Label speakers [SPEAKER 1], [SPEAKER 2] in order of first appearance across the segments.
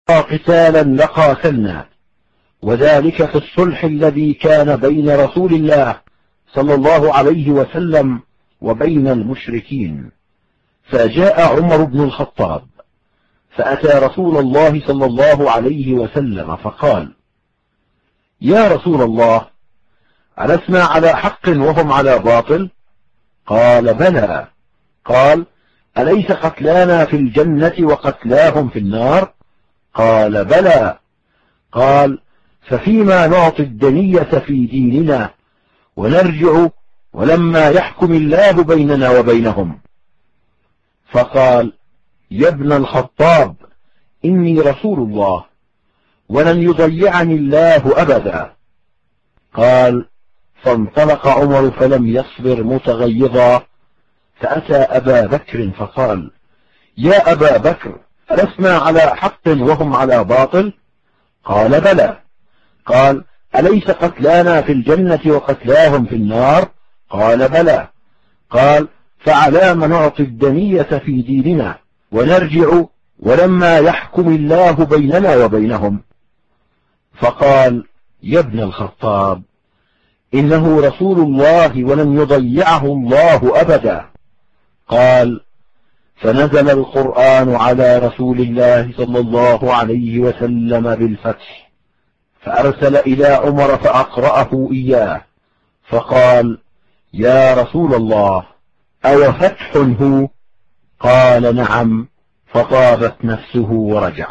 [SPEAKER 1] قتالا لقاتلنا، وذلك في الصلح الذي كان بين رسول الله صلى الله عليه وسلم وبين المشركين. فجاء عمر بن الخطاب فأتى رسول الله صلى الله عليه وسلم فقال: يا رسول الله، ألسنا على حق وهم على باطل؟ قال: بلى. قال: أليس قتلانا في الجنة وقتلاهم في النار؟ قال: بلى. قال: ففيما نعطي الدنية في ديننا ونرجع ولما يحكم الله بيننا وبينهم؟ فقال: يا ابن الخطاب، إني رسول الله ولن يضيعني الله أبدا. قال: فانطلق عمر فلم يصبر متغيظا، فأتى أبا بكر فقال: يا أبا بكر، ألسنا على حق وهم على باطل؟ قال: بلى. قال: أليس قتلانا في الجنة وقتلاهم في النار؟ قال: بلى. قال: فعلام نعطي الدنية في ديننا ونرجع ولما يحكم الله بيننا وبينهم؟ فقال: يا ابن الخطاب، إنه رسول الله ولن يضيعه الله أبدا. قال: فنزل القرآن على رسول الله صلى الله عليه وسلم بالفتح، فأرسل إلى عمر فأقرأه إياه، فقال: يا رسول الله، أو فتح هو؟ قال: نعم. فطابت نفسه ورجع.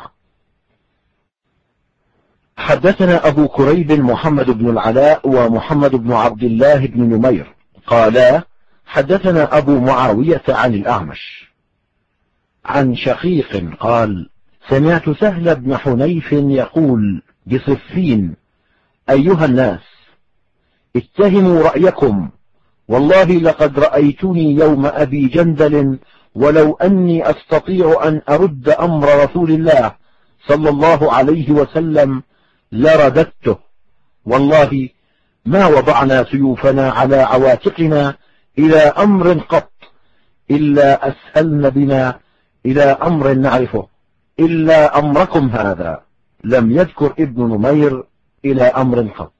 [SPEAKER 1] حدثنا أبو كريب محمد بن العلاء ومحمد بن عبد الله بن نمير قالا: حدثنا أبو معاوية عن الأعمش عن شقيق قال: سمعت سهل بن حنيف يقول بصفين: أيها الناس، اتهموا رأيكم، والله لقد رأيتني يوم أبي جندل ولو أني أستطيع أن أرد أمر رسول الله صلى الله عليه وسلم لرددته، والله ما وضعنا سيوفنا على عواتقنا إلى أمر قط إلا أسهلن بنا إلى أمر نعرفه، إلا أمركم هذا. لم يذكر ابن نمير إلى أمر قط.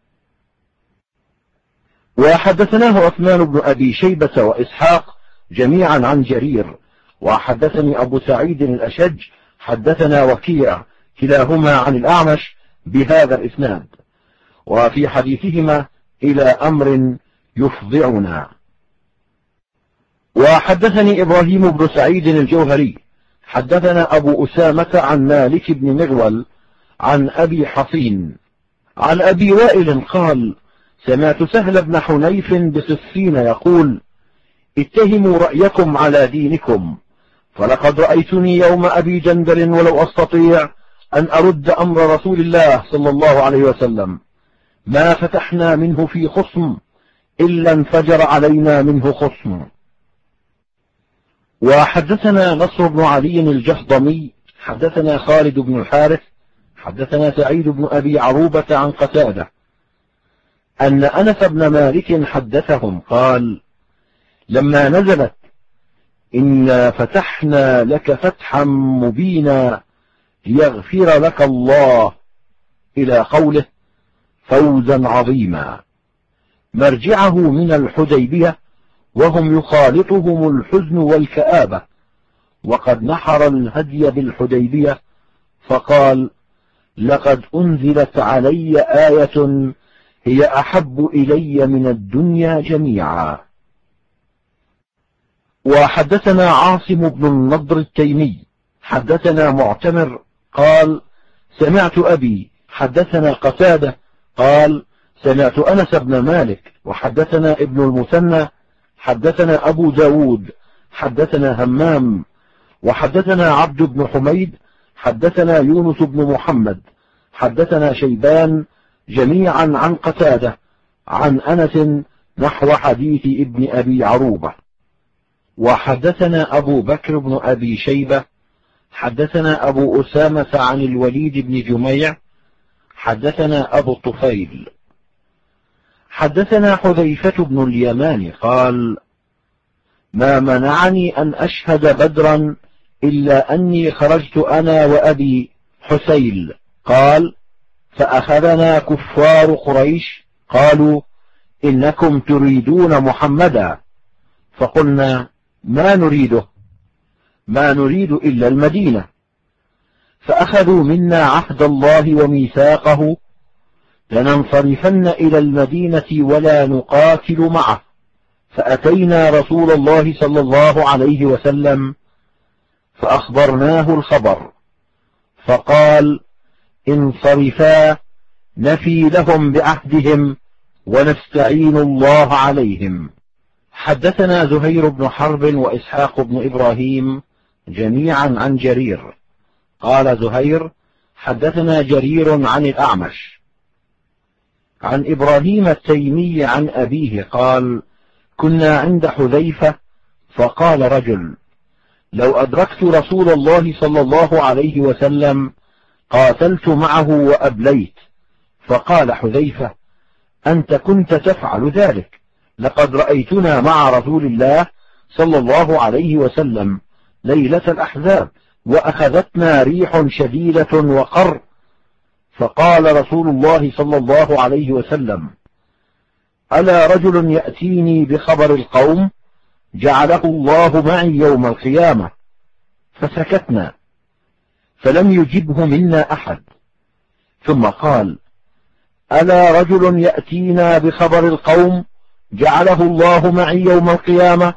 [SPEAKER 1] وحدثناه عثمان بن أبي شيبة وإسحاق جميعا عن جرير، وحدثني أبو سعيد الأشج حدثنا وكيع كلاهما عن الأعمش بهذا الإسناد، وفي حديثهما إلى أمر يفضعنا. وحدثني إبراهيم بن سعيد الجوهري حدثنا أبو أسامة عن مالك بن مغول عن أبي حصين عن أبي وائل قال: سمعت سهل بن حنيف بصفين يقول: اتهموا رأيكم على دينكم، فلقد رأيتني يوم أبي جندل ولو أستطيع أن أرد أمر رسول الله صلى الله عليه وسلم ما فتحنا منه في خصم إلا انفجر علينا منه خصم. وحدثنا نصر بن علي الجهضمي حدثنا خالد بن الحارث حدثنا سعيد بن أبي عروبة عن قتادة أن أنس بن مالك حدثهم قال: لما نزلت إنا فتحنا لك فتحا مبينا ليغفر لك الله إلى قوله فوزا عظيما، مرجعه من الحديبية وهم يخالطهم الحزن والكآبة، وقد نحر الهدي بالحديبية، فقال: لقد أنزلت علي آية هي أحب إلي من الدنيا جميعا. وحدثنا عاصم بن النضر التيمي حدثنا معتمر قال: سمعت أبي حدثنا قتادة قال: سمعت أنس بن مالك. وحدثنا ابن المثنى حدثنا أبو داود حدثنا همام وحدثنا عبد بن حميد حدثنا يونس بن محمد حدثنا شيبان جميعا عن قتادة عن أنس نحو حديث ابن أبي عروبة. وحدثنا أبو بكر بن أبي شيبة حدثنا أبو أسامة عن الوليد بن جميع حدثنا أبو الطفيل حدثنا حذيفة بن اليمان قال: ما منعني أن أشهد بدرا إلا أني خرجت أنا وأبي حسيل قال: فأخذنا كفار قريش قالوا: إنكم تريدون محمدا، فقلنا: ما نريده، ما نريد إلا المدينة. فأخذوا منا عهد الله وميثاقه لننصرفن إلى المدينة ولا نقاتل معه. فأتينا رسول الله صلى الله عليه وسلم فأخبرناه الخبر، فقال: انصرفا نفي لهم بعهدهم ونستعين الله عليهم. حدثنا زهير بن حرب وإسحاق بن إبراهيم جميعا عن جرير قال زهير: حدثنا جرير عن الأعمش عن إبراهيم التيمي عن أبيه قال: كنا عند حذيفة فقال رجل: لو أدركت رسول الله صلى الله عليه وسلم قاتلت معه وأبليت. فقال حذيفة: أنت كنت تفعل ذلك، لقد رأيتنا مع رسول الله صلى الله عليه وسلم ليلة الأحزاب وأخذتنا ريح شديدة وقر. فقال رسول الله صلى الله عليه وسلم: ألا رجل يأتيني بخبر القوم جعله الله معي يوم القيامة؟ فسكتنا فلم يجبه منا أحد. ثم قال: ألا رجل يأتينا بخبر القوم جعله الله معي يوم القيامة؟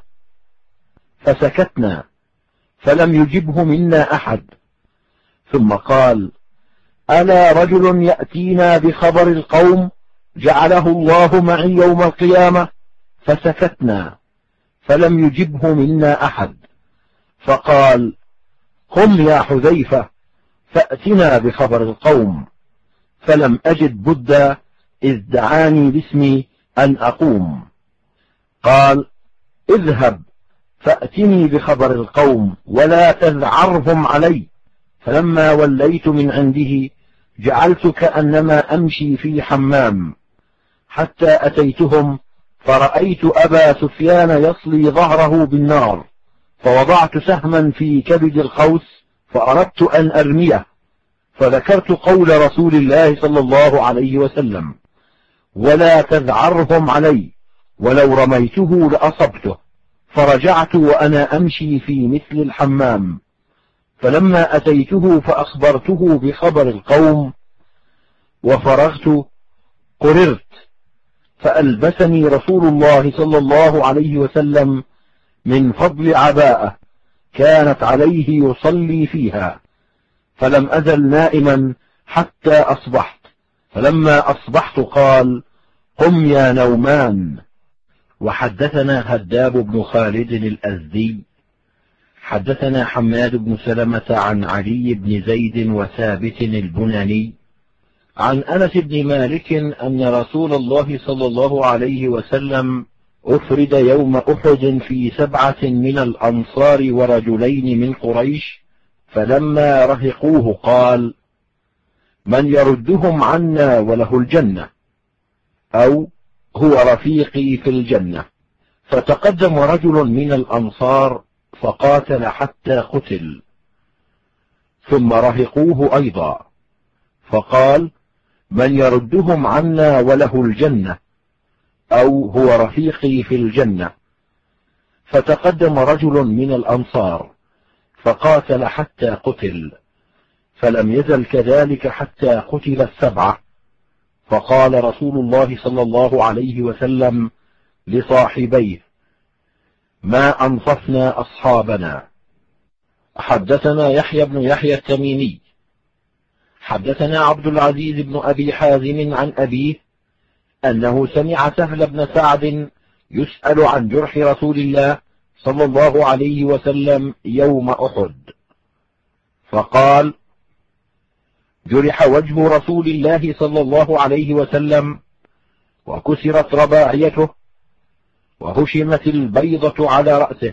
[SPEAKER 1] فسكتنا فلم يجبه منا أحد. ثم قال: ألا رجل يأتينا بخبر القوم جعله الله معي يوم القيامة؟ فسكتنا فلم يجبه منا أحد. فقال: قم يا حذيفة فأتنا بخبر القوم. فلم أجد بدا إذ دعاني باسمي أن أقوم. قال: اذهب فأتني بخبر القوم ولا تذعرهم علي. فلما وليت من عنده جعلت كأنما أمشي في حمام، حتى أتيتهم فرأيت أبا سفيان يصلي ظهره بالنار، فوضعت سهما في كبد القوس فأردت أن أرميه، فذكرت قول رسول الله صلى الله عليه وسلم: ولا تذعرهم علي، ولو رميته لأصبته. فرجعت وأنا أمشي في مثل الحمام، فلما أتيته فأخبرته بخبر القوم وفرغت قررت، فألبسني رسول الله صلى الله عليه وسلم من فضل عباءة كانت عليه يصلي فيها، فلم أزل نائما حتى أصبحت. فلما أصبحت قال: قم يا نومان. وحدثنا هداب بن خالد الأزدي حدثنا حماد بن سلمة عن علي بن زيد وثابت البناني عن أنس بن مالك أن رسول الله صلى الله عليه وسلم أفرد يوم أحد في 7 من الأنصار ورجلين من قريش، فلما رهقوه قال: من يردهم عنا وله الجنة، أو هو رفيقي في الجنة. فتقدم رجل من الأنصار فقاتل حتى قتل، ثم رهقوه أيضا فقال: من يردهم عنا وله الجنة، أو هو رفيقي في الجنة. فتقدم رجل من الأنصار فقاتل حتى قتل، فلم يزل كذلك حتى قتل 7. فقال رسول الله صلى الله عليه وسلم لصاحبيه: ما أنصفنا أصحابنا. حدثنا يحيى بن يحيى التميمي حدثنا عبد العزيز بن أبي حازم عن أبيه أنه سمع سهل بن سعد يسأل عن جرح رسول الله صلى الله عليه وسلم يوم أحد، فقال: جرح وجه رسول الله صلى الله عليه وسلم، وكسرت رباعيته، وهشمت البيضة على رأسه.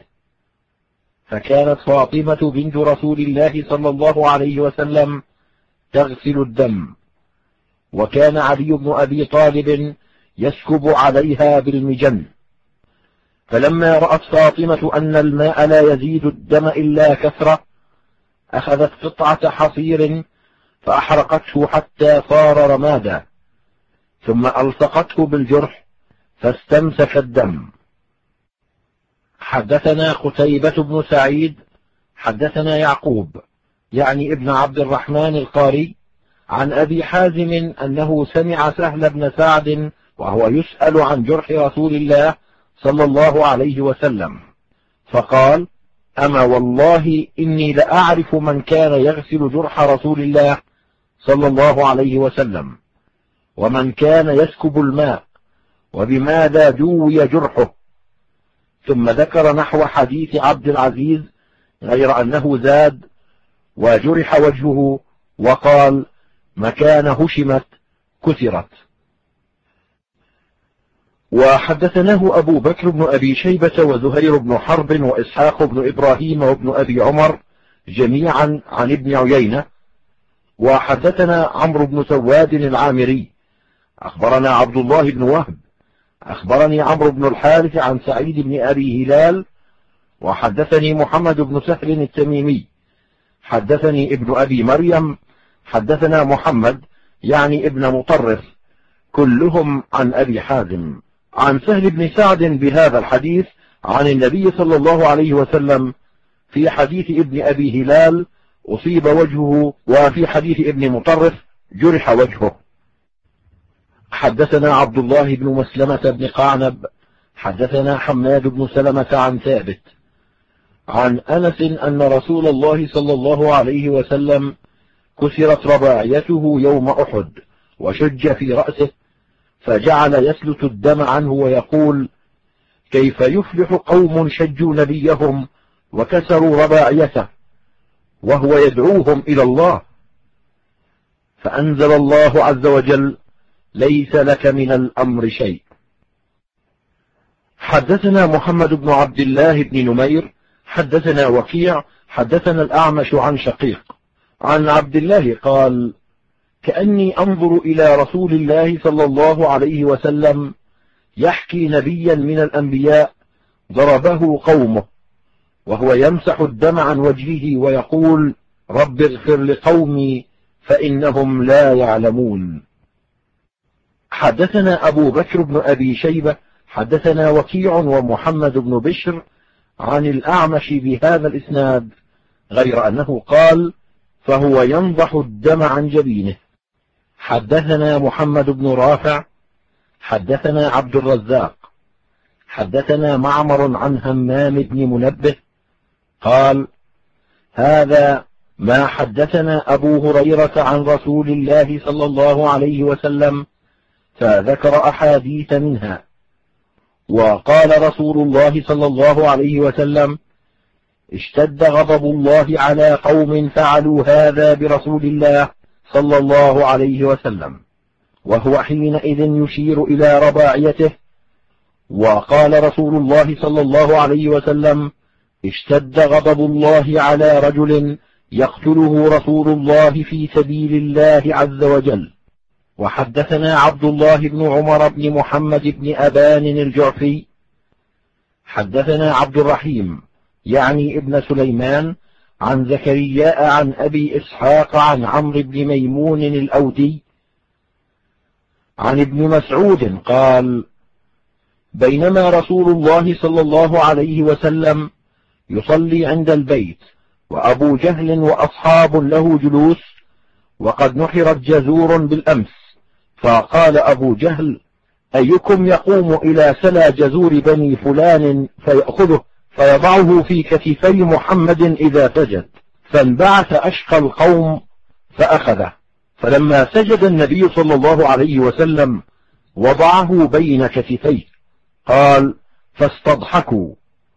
[SPEAKER 1] فكانت فاطمة بنت رسول الله صلى الله عليه وسلم تغسل الدم، وكان علي بن أبي طالب يسكب عليها بالمجن. فلما رأت فاطمة أن الماء لا يزيد الدم إلا كثرة، أخذت قطعة حصير فأحرقته حتى صار رمادا، ثم ألصقته بالجرح فاستمسك الدم. حدثنا قتيبة بن سعيد حدثنا يعقوب يعني ابن عبد الرحمن القاري عن أبي حازم أنه سمع سهل بن سعد وهو يسأل عن جرح رسول الله صلى الله عليه وسلم، فقال: أما والله إني لأعرف من كان يغسل جرح رسول الله صلى الله عليه وسلم، ومن كان يسكب الماء، وبماذا دوي جرحه. ثم ذكر نحو حديث عبد العزيز غير أنه زاد: وجرح وجهه، وقال: مكان هشمت كسرت. وحدثناه أبو بكر بن أبي شيبة وزهير بن حرب وإسحاق بن إبراهيم وابن أبي عمر جميعا عن ابن عيينة. وحدثنا عمرو بن سواد العامري أخبرنا عبد الله بن وهب أخبرني عمرو بن الحارث عن سعيد بن أبي هلال، وحدثني محمد بن سهل التميمي حدثني ابن أبي مريم حدثنا محمد يعني ابن مطرف، كلهم عن أبي حازم عن سهل بن سعد بهذا الحديث عن النبي صلى الله عليه وسلم. في حديث ابن أبي هلال أصيب وجهه، وفي حديث ابن مطرف جرح وجهه. حدثنا عبد الله بن مسلمة بن قعنب حدثنا حماد بن سلمة عن ثابت عن أنس أن رسول الله صلى الله عليه وسلم كسرت رباعيته يوم أحد وشج في رأسه، فجعل يسلت الدم عنه ويقول: كيف يفلح قوم شجوا نبيهم وكسروا رباعيته وهو يدعوهم إلى الله. فأنزل الله عز وجل: ليس لك من الأمر شيء. حدثنا محمد بن عبد الله بن نمير حدثنا وكيع حدثنا الأعمش عن شقيق عن عبد الله قال: كأني أنظر إلى رسول الله صلى الله عليه وسلم يحكي نبيا من الأنبياء ضربه قومه وهو يمسح الدم عن وجهه ويقول: رب اغفر لقومي فإنهم لا يعلمون. حدثنا أبو بكر بن أبي شيبة حدثنا وكيع ومحمد بن بشر عن الأعمش بهذا الإسناد، غير أنه قال: فهو ينضح الدم عن جبينه. حدثنا محمد بن رافع حدثنا عبد الرزاق حدثنا معمر عن همام بن منبه قال: هذا ما حدثنا أبو هريرة عن رسول الله صلى الله عليه وسلم، فذكر أحاديث منها. وقال رسول الله صلى الله عليه وسلم: اشتد غضب الله على قوم فعلوا هذا برسول الله صلى الله عليه وسلم، وهو حينئذ يشير إلى رباعيته. وقال رسول الله صلى الله عليه وسلم: اشتد غضب الله على رجل يقتله رسول الله في سبيل الله عز وجل. وحدثنا عبد الله بن عمر بن محمد بن أبان الجعفي حدثنا عبد الرحيم يعني ابن سليمان عن زكرياء عن أبي إسحاق عن عمرو بن ميمون الأودي عن ابن مسعود قال: بينما رسول الله صلى الله عليه وسلم يصلي عند البيت وأبو جهل وأصحاب له جلوس، وقد نحرت جزور بالأمس، فقال أبو جهل: أيكم يقوم إلى سلى جزور بني فلان فيأخذه فيضعه في كتفي محمد إذا سجد؟ فانبعث أشقى القوم فأخذه، فلما سجد النبي صلى الله عليه وسلم وضعه بين كتفيه، قال: فاستضحكوا،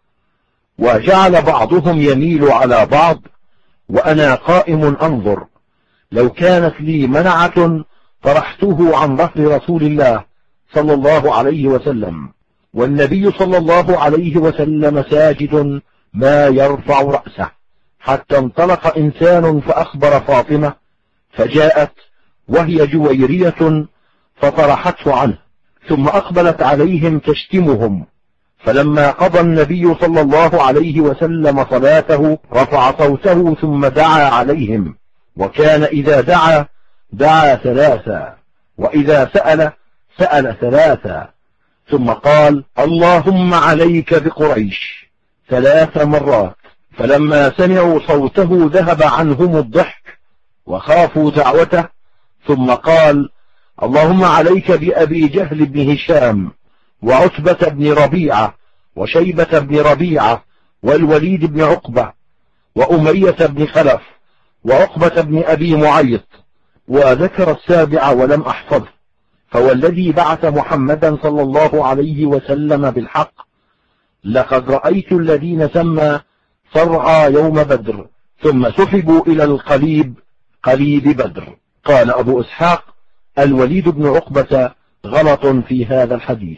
[SPEAKER 1] وجعل بعضهم يميل على بعض وأنا قائم أنظر، لو كانت لي منعة طرحته عن ظهر رسول الله صلى الله عليه وسلم، والنبي صلى الله عليه وسلم ساجد ما يرفع رأسه، حتى انطلق إنسان فأخبر فاطمة، فجاءت وهي جويرية فطرحته عنه، ثم أقبلت عليهم تشتمهم، فلما قضى النبي صلى الله عليه وسلم صلاته رفع صوته ثم دعا عليهم، وكان إذا دعا دعا ثلاثا، وإذا سأل ثلاثا، ثم قال: اللهم عليك بقريش 3 مرات. فلما سمعوا صوته ذهب عنهم الضحك وخافوا دعوته، ثم قال: اللهم عليك بأبي جهل بن هشام وعتبة بن ربيعة وشيبة بن ربيعة والوليد بن عقبة وأمية بن خلف وعقبة بن أبي معيط. وذكر 7 ولم أحفظه. فوالذي بعث محمدا صلى الله عليه وسلم بالحق، لقد رأيت الذين سمى صرعى يوم بدر ثم سحبوا إلى قليب بدر. قال أبو إسحاق: الوليد بن عقبة غلط في هذا الحديث.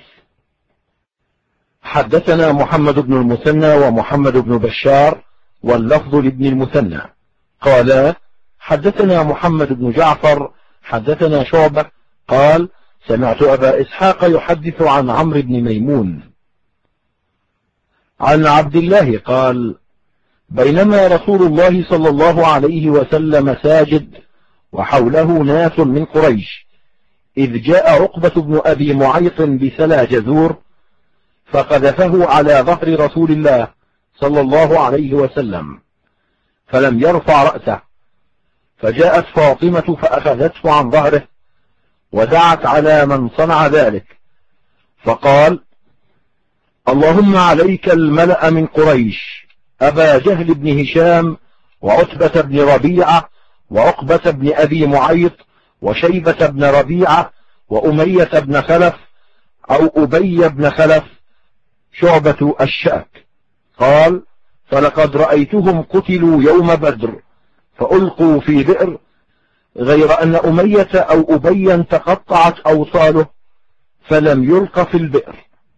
[SPEAKER 1] حدثنا محمد بن المثنى ومحمد بن بشار واللفظ لابن المثنى قال: حدثنا محمد بن جعفر حدثنا شعبة قال: سمعت أبا إسحاق يحدث عن عمرو بن ميمون عن عبد الله قال: بينما رسول الله صلى الله عليه وسلم ساجد وحوله ناس من قريش، إذ جاء عقبة بن أبي معيط بسلا جذور فقذفه على ظهر رسول الله صلى الله عليه وسلم، فلم يرفع رأسه، فجاءت فاطمة فأخذته عن ظهره ودعت على من صنع ذلك، فقال: اللهم عليك الملأ من قريش، أبا جهل بن هشام وعتبة بن ربيعة وعقبة بن أبي معيط وشيبة بن ربيعة وأمية بن خلف أو أبي بن خلف شعبة الشاك. قال: فلقد رأيتهم قتلوا يوم بدر فألقوا في بئر، غير أن أمية أو أبيا تقطعت أوصاله فلم يلق في البئر.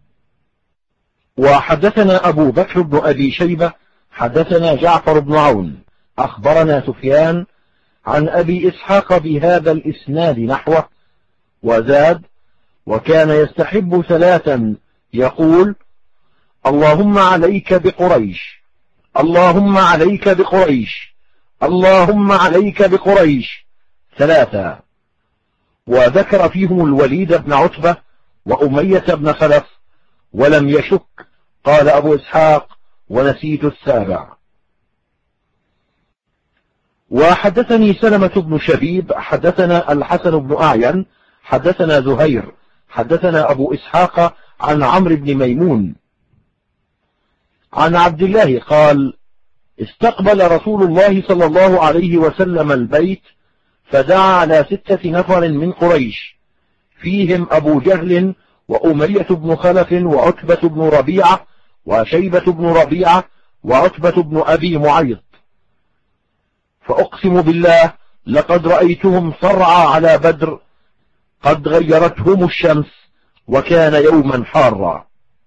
[SPEAKER 1] وحدثنا أبو بكر بن أبي شيبة حدثنا جعفر بن عون أخبرنا سفيان عن أبي إسحاق بهذا الإسناد نحوه، وزاد: وكان يستحب 3 يقول: اللهم عليك بقريش، اللهم عليك بقريش، اللهم عليك بقريش 3، وذكر فيهم الوليد بن عتبة وأمية بن خلف ولم يشك. قال أبو إسحاق: ونسيت 7. وحدثني سلمة بن شبيب حدثنا الحسن بن أعين حدثنا زهير حدثنا أبو إسحاق عن عمرو بن ميمون عن عبد الله قال: استقبل رسول الله صلى الله عليه وسلم البيت فدعا على 6 نفر من قريش، فيهم أبو جهل وأمية بن خلف وعتبة بن ربيعة وشيبة بن ربيعة وعتبة بن أبي معيط، فأقسم بالله لقد رأيتهم صرعى على بدر قد غيرتهم الشمس وكان يوما حارا.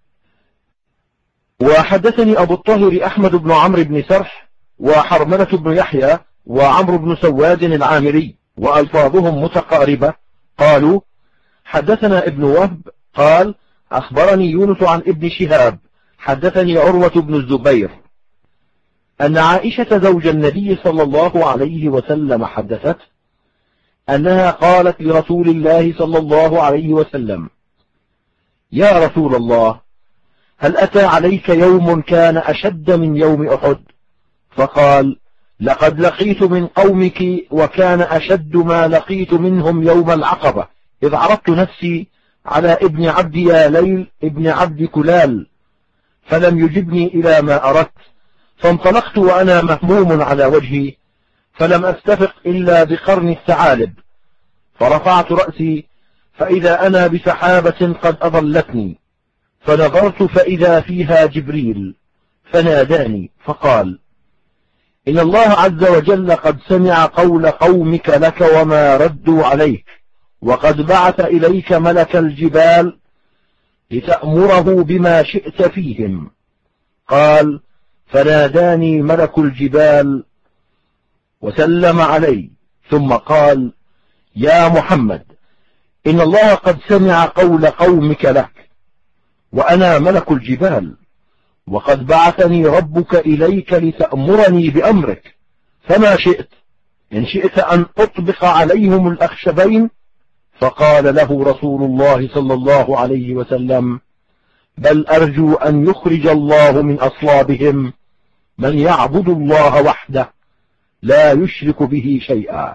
[SPEAKER 1] وحدثني أبو الطاهر أحمد بن عمرو بن سرح وحرملة بن يحيى وعمرو بن سواد العامري وألفاظهم متقاربة قالوا: حدثنا ابن وهب قال: أخبرني يونس عن ابن شهاب حدثني عروة بن الزبير أن عائشة زوج النبي صلى الله عليه وسلم حدثت أنها قالت لرسول الله صلى الله عليه وسلم: يا رسول الله، هل أتى عليك يوم كان أشد من يوم أحد؟ فقال: لقد لقيت من قومك وكان أشد ما لقيت منهم يوم العقبة، إذ عرضت نفسي على ابن عبد يا ليل ابن عبد كلال فلم يجبني إلى ما أردت، فانطلقت وأنا مهموم على وجهي فلم أستفق إلا بقرن الثعالب، فرفعت رأسي فإذا أنا بسحابة قد أضلتني، فنظرت فإذا فيها جبريل فناداني فقال: إن الله عز وجل قد سمع قول قومك لك وما ردوا عليك، وقد بعث إليك ملك الجبال لتأمره بما شئت فيهم. قال: فناداني ملك الجبال وسلم علي، ثم قال: يا محمد، إن الله قد سمع قول قومك لك، وأنا ملك الجبال، وقد بعثني ربك إليك لتأمرني بأمرك، فما شئت إن شئت أن أطبق عليهم الأخشبين؟ فقال له رسول الله صلى الله عليه وسلم: بل أرجو أن يخرج الله من أصلابهم من يعبد الله وحده لا يشرك به شيئا.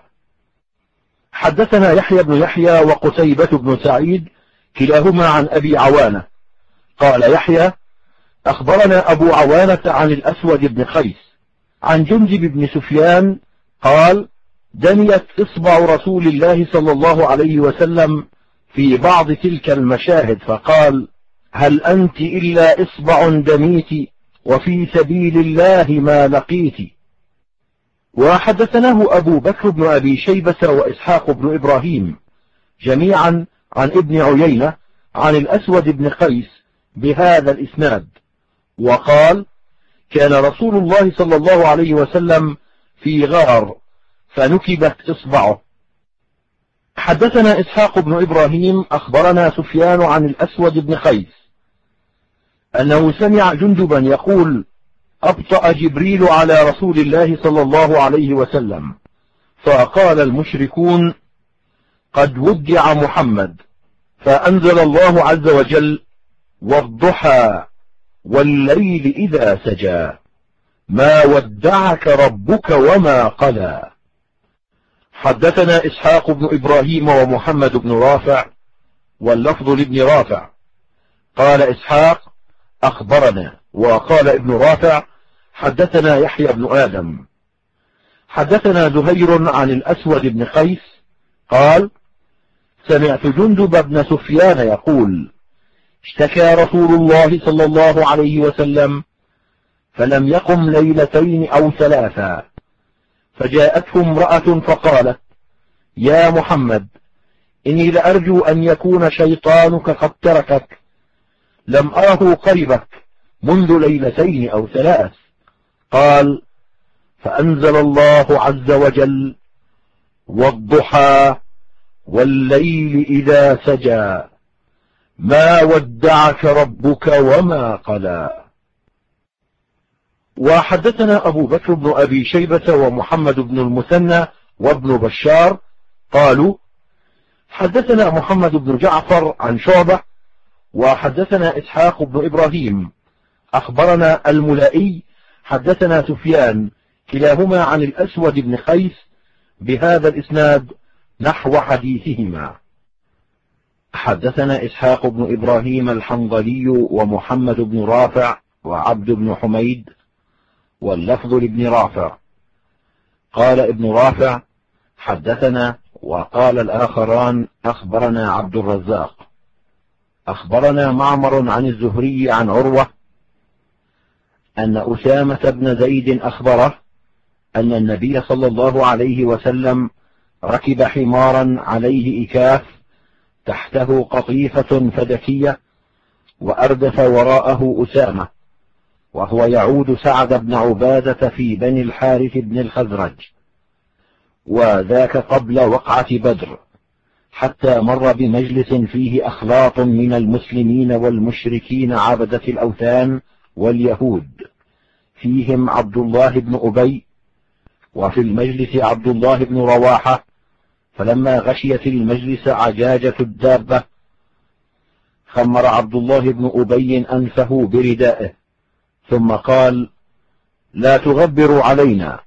[SPEAKER 1] حدثنا يحيى بن يحيى وقتيبة بن سعيد كلاهما عن أبي عوانة قال يحيى: أخبرنا أبو عوانة عن الأسود بن قيس عن جندب بن سفيان قال: دنيت إصبع رسول الله صلى الله عليه وسلم في بعض تلك المشاهد، فقال: هل أنت إلا إصبع دميت وفي سبيل الله ما لقيت. وحدثناه أبو بكر بن أبي شيبة وإسحاق بن إبراهيم جميعا عن ابن عيينة عن الأسود بن قيس بهذا الإسناد، وقال: كان رسول الله صلى الله عليه وسلم في غار فنكبت إصبعه. حدثنا إسحاق بن إبراهيم أخبرنا سفيان عن الأسود بن قيس أنه سمع جندبا يقول: أبطأ جبريل على رسول الله صلى الله عليه وسلم، فقال المشركون: قد ودع محمد، فأنزل الله عز وجل: والضحى والليل إذا سجى ما ودعك ربك وما قلى. حدثنا إسحاق بن إبراهيم ومحمد بن رافع واللفظ لابن رافع قال إسحاق: أخبرنا، وقال ابن رافع: حدثنا يحيى بن آدم. حدثنا زهير عن الأسود بن قيس قال: سمعت جندب بن سفيان يقول: اشتكى رسول الله صلى الله عليه وسلم فلم يقم ليلتين أو ثلاثا، فجاءته امرأة فقالت: يا محمد، إني لأرجو أن يكون شيطانك قد تركك، لم أره قربك منذ ليلتين أو ثلاث. قال: فأنزل الله عز وجل: والضحى والليل إذا سجى ما ودعك ربك وما قلى. وحدثنا أبو بكر بن أبي شيبة ومحمد بن المثنى وابن بشار قالوا: حدثنا محمد بن جعفر عن شعبة، وحدثنا إسحاق بن إبراهيم أخبرنا الملائي حدثنا سفيان كلاهما عن الأسود بن قيس بهذا الإسناد نحو حديثهما. حدثنا إسحاق بن إبراهيم الحنظلي ومحمد بن رافع وعبد بن حميد واللفظ لابن رافع قال ابن رافع: حدثنا، وقال الآخران: أخبرنا عبد الرزاق. أخبرنا معمر عن الزهري عن عروة أن أسامة بن زيد أخبره أن النبي صلى الله عليه وسلم ركب حمارا عليه إكاف تحته قطيفة فدكية، وأردف وراءه أسامة وهو يعود سعد بن عبادة في بني الحارث بن الخزرج، وذاك قبل وقعة بدر، حتى مر بمجلس فيه أخلاط من المسلمين والمشركين عبدة الأوثان واليهود، فيهم عبد الله بن أبي، وفي المجلس عبد الله بن رواحة. فلما غشيت المجلس عجاجة الدابة خمر عبد الله بن أبي أنفه بردائه، ثم قال: لا تغبروا علينا.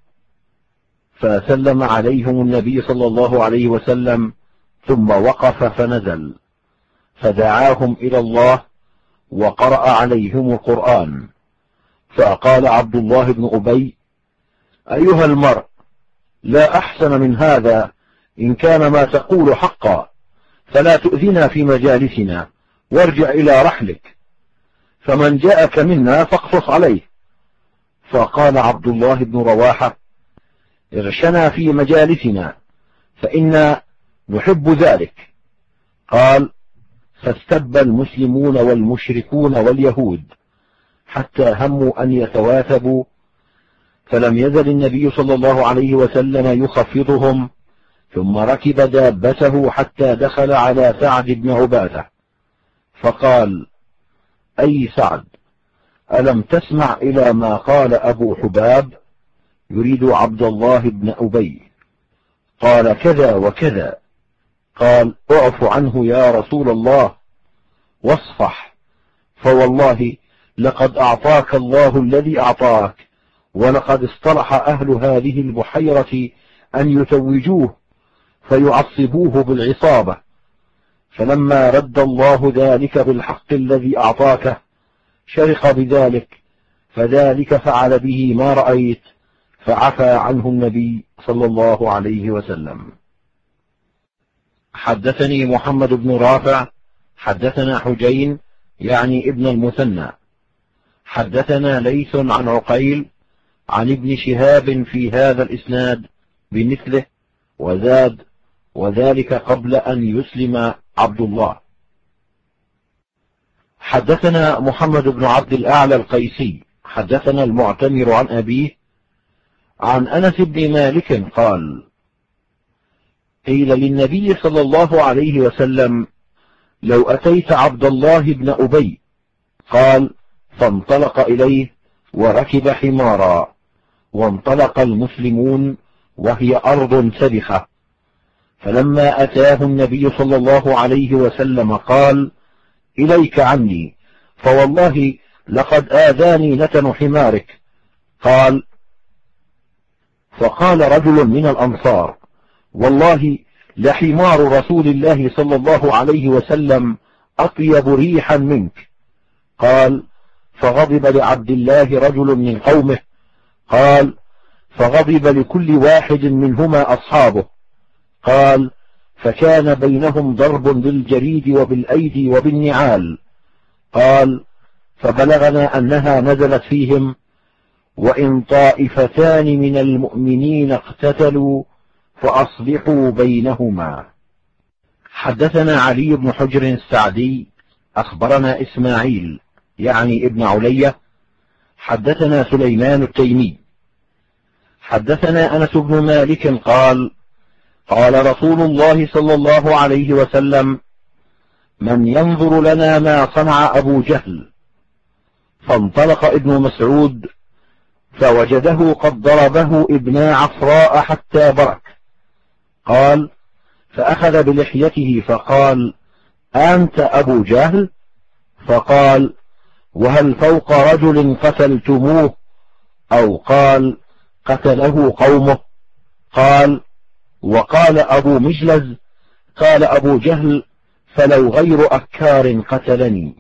[SPEAKER 1] فسلم عليهم النبي صلى الله عليه وسلم، ثم وقف فنزل فدعاهم إلى الله وقرأ عليهم القرآن. فقال عبد الله بن أبي: أيها المرء، لا أحسن من هذا إن كان ما تقول حقا، فلا تؤذنا في مجالسنا، وارجع إلى رحلك، فمن جاءك منا فاقصص عليه. فقال عبد الله بن رواحة: اغشنا في مجالسنا فإنا نحب ذلك. قال: فاستب المسلمون والمشركون واليهود حتى هموا أن يتواثبوا، فلم يزل النبي صلى الله عليه وسلم يخفضهم، ثم ركب دابته حتى دخل على سعد بن عبادة، فقال: أي سعد، ألم تسمع إلى ما قال أبو حباب؟ يريد عبد الله بن أبي. قال كذا وكذا. قال اعف عنه يا رسول الله واصفح، فوالله لقد أعطاك الله الذي أعطاك، ولقد اصطلح أهل هذه البحيرة أن يتوجوه فيعصبوه بالعصابة، فلما رد الله ذلك بالحق الذي أعطاك شرق بذلك، فذلك فعل به ما رأيت، فعفى عنه النبي صلى الله عليه وسلم. حدثني محمد بن رافع حدثنا حجين يعني ابن المثنى حدثنا ليث عن عقيل عن ابن شهاب في هذا الإسناد بمثله، وزاد وذلك قبل أن يسلم عبد الله. حدثنا محمد بن عبد الأعلى القيسي حدثنا المعتمر عن أبيه عن أنس بن مالك قال قيل للنبي صلى الله عليه وسلم لو أتيت عبد الله بن أبي، قال فانطلق إليه وركب حمارا، وانطلق المسلمون وهي أرض سبخة، فلما أتاه النبي صلى الله عليه وسلم قال إليك عني، فوالله لقد آذاني نتن حمارك. قال فقال رجل من الأنصار والله لحمار رسول الله صلى الله عليه وسلم أطيب ريحا منك. قال فغضب لعبد الله رجل من قومه. قال فغضب لكل واحد منهما أصحابه. قال فكان بينهم ضرب بالجريد وبالأيدي وبالنعال. قال فبلغنا أنها نزلت فيهم وإن طائفتان من المؤمنين اقتتلوا فأصلحوا بينهما. حدثنا علي بن حجر السعدي أخبرنا إسماعيل يعني ابن علية حدثنا سليمان التيمي حدثنا أنس بن مالك قال قال رسول الله صلى الله عليه وسلم من ينظر لنا ما صنع أبو جهل. فانطلق ابن مسعود فوجده قد ضربه ابن عفراء حتى برك. قال فأخذ بلحيته فقال أنت أبو جهل؟ فقال وهل فوق رجل قتلتموه؟ أو قال قتله قومه؟ قال وقال أبو مجلز قال أبو جهل فلو غير أكار قتلني.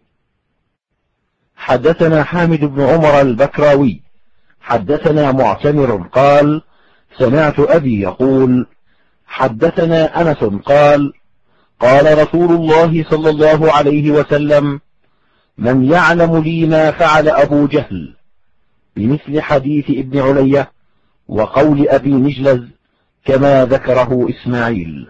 [SPEAKER 1] حدثنا حامد بن عمر البكراوي حدثنا معتمر قال سمعت أبي يقول حدثنا أنس قال قال رسول الله صلى الله عليه وسلم من يعلم لي ما فعل أبو جهل، بمثل حديث ابن علية وقول أبي مجلز كما ذكره إسماعيل.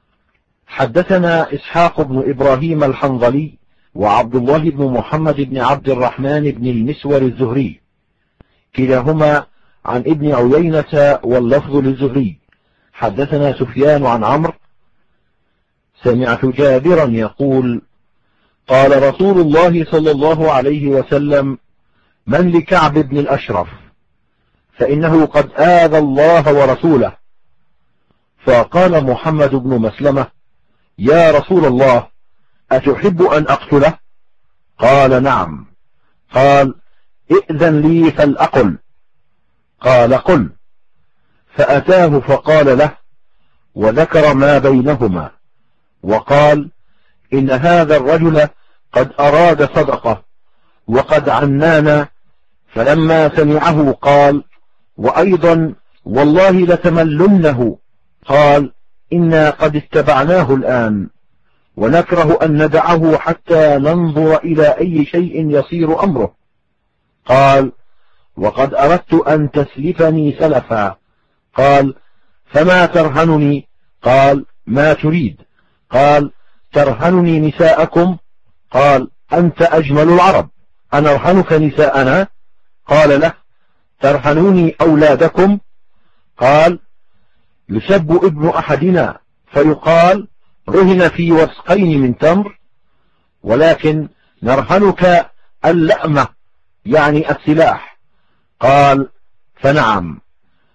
[SPEAKER 1] حدثنا إسحاق بن إبراهيم الحنظلي وعبد الله بن محمد بن عبد الرحمن بن المسور الزهري كلاهما عن ابن عيينة واللفظ للزهري. حدثنا سفيان عن عمرو سمعت جابرا يقول قال رسول الله صلى الله عليه وسلم من لكعب بن الأشرف فإنه قد آذى الله ورسوله. فقال محمد بن مسلمة يا رسول الله أتحب أن أقتله؟ قال نعم. قال ائذن لي فلأقل. قال قل. فأتاه فقال له وذكر ما بينهما وقال إن هذا الرجل قد أراد صدقة وقد عنانا. فلما سمعه قال وأيضا والله لتملنه. قال إنا قد اتبعناه الآن ونكره أن ندعه حتى ننظر إلى أي شيء يصير أمره. قال وقد أردت أن تسلفني سلفا. قال فما ترهنني؟ قال ما تريد؟ قال ترهنني نساءكم؟ قال أنت أجمل العرب أنرهنك نساءنا؟ قال له ترهنوني أولادكم؟ قال يسب ابن أحدنا فيقال رهن في وسقين من تمر، ولكن نرهنك اللأمة يعني السلاح. قال فنعم.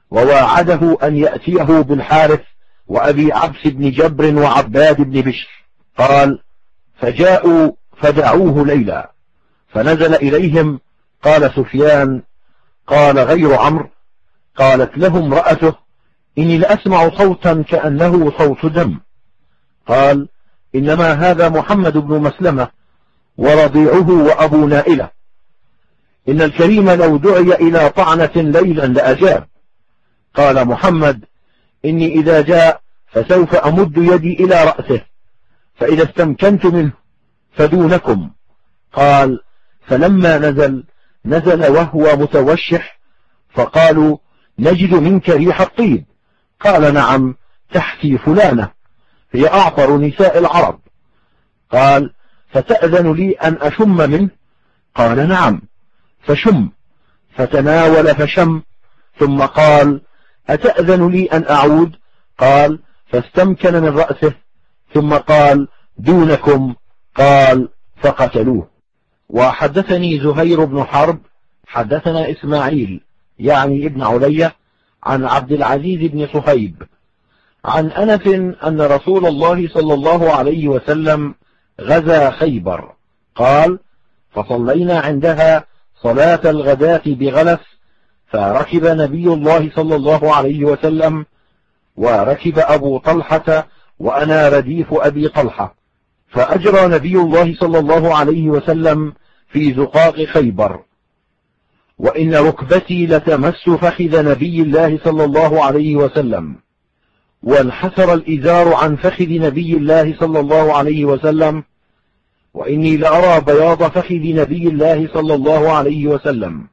[SPEAKER 1] وواعده أن يأتيه بالحارث وأبي عبس بن جبر وعباد بن بشر. قال: فجاءوا فدعوه ليلا، فنزل إليهم. قال سفيان: قال غير عمرو: قالت له امرأته: إني لأسمع صوتا كأنه صوت دم. قال: إنما هذا محمد بن مسلمة ورضيعه وأبو نائلة. إن الكريم لو دعي إلى طعنة ليلا لأجاب. قال محمد: إني إذا جاء فسوف أمد يدي إلى رأسه، فإذا استمكنت منه فدونكم. قال: فلما نزل وهو متوشح، فقالوا: نجد منك ريح الطيب. قال: نعم، تحتي فلانة هي أعطر نساء العرب. قال: فتأذن لي أن أشم منه؟ قال: نعم، فشم. فتناول فشم، ثم قال: أتأذن لي أن أعود؟ قال: فاستمكن من رأسه، ثم قال: دونكم. قال: فقتلوه. وحدثني زهير بن حرب حدثنا إسماعيل يعني ابن علية عن عبد العزيز بن صهيب عن أنس أن رسول الله صلى الله عليه وسلم غزا خيبر. قال: فصلينا عندها صلاة الغداة بغلس، فركب نبي الله صلى الله عليه وسلم، وركب أبو طلحة وأنا رديف أبي طلحة، فأجرى نبي الله صلى الله عليه وسلم في زقاق خيبر، وإن ركبتي لتمس فخذ نبي الله صلى الله عليه وسلم، وانحسر الإزار عن فخذ نبي الله صلى الله عليه وسلم، وإني لأرى بياض فخذ نبي الله صلى الله عليه وسلم.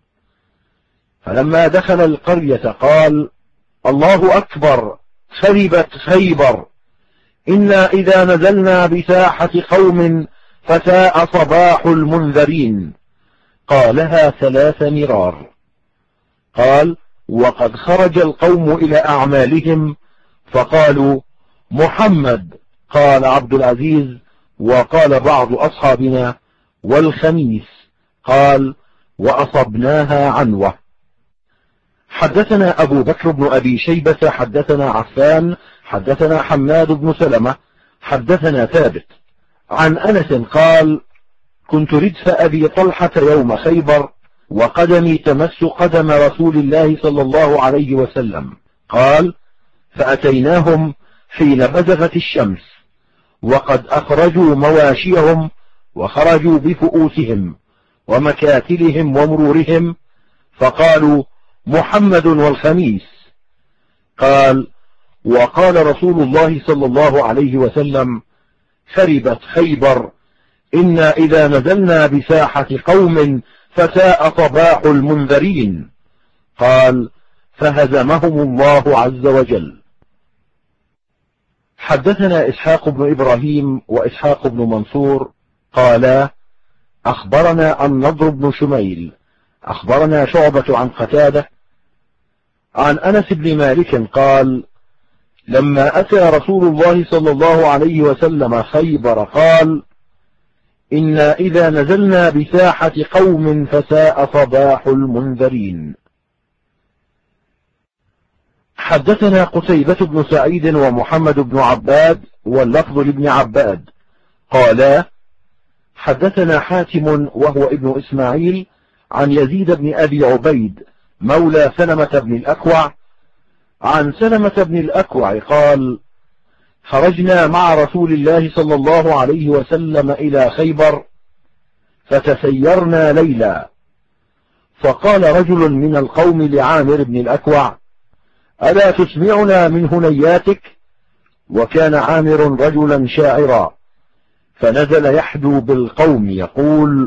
[SPEAKER 1] فلما دخل القرية قال: الله أكبر، خربت خيبر، إنا إذا نزلنا بساحة قوم فساء صباح المنذرين. قالها 3 مرار. قال: وقد خرج القوم إلى أعمالهم فقالوا: محمد. قال عبد العزيز: وقال بعض أصحابنا: والخميس. قال: وأصبناها عنوة. حدثنا أبو بكر بن أبي شيبة حدثنا عفان حدثنا حماد بن سلمة حدثنا ثابت عن أنس قال: كنت ردف أبي طلحة يوم خيبر، وقدمي تمس قدم رسول الله صلى الله عليه وسلم. قال: فأتيناهم حين بزغت الشمس، وقد أخرجوا مواشيهم وخرجوا بفؤوسهم ومكاتلهم ومرورهم، فقالوا: محمد والخميس. قال: وقال رسول الله صلى الله عليه وسلم: خربت خيبر، إنا إذا نزلنا بساحة قوم فساء صباح المنذرين. قال: فهزمهم الله عز وجل. حدثنا إسحاق بن إبراهيم وإسحاق بن منصور قالا: أخبرنا النضر بن شميل أخبرنا شعبة عن قتادة عن أنس بن مالك قال: لما أتى رسول الله صلى الله عليه وسلم خيبر قال: إنا إذا نزلنا بساحة قوم فساء صباح المنذرين. حدثنا قتيبة بن سعيد ومحمد بن عباد واللفظ لابن عباد قالا: حدثنا حاتم وهو ابن إسماعيل عن يزيد بن أبي عبيد مولى سلمة بن الأكوع عن سلمة بن الأكوع قال: خرجنا مع رسول الله صلى الله عليه وسلم إلى خيبر، فتسيرنا ليلا، فقال رجل من القوم لعامر بن الأكوع: ألا تسمعنا من هنياتك؟ وكان عامر رجلا شاعرا، فنزل يحدو بالقوم يقول: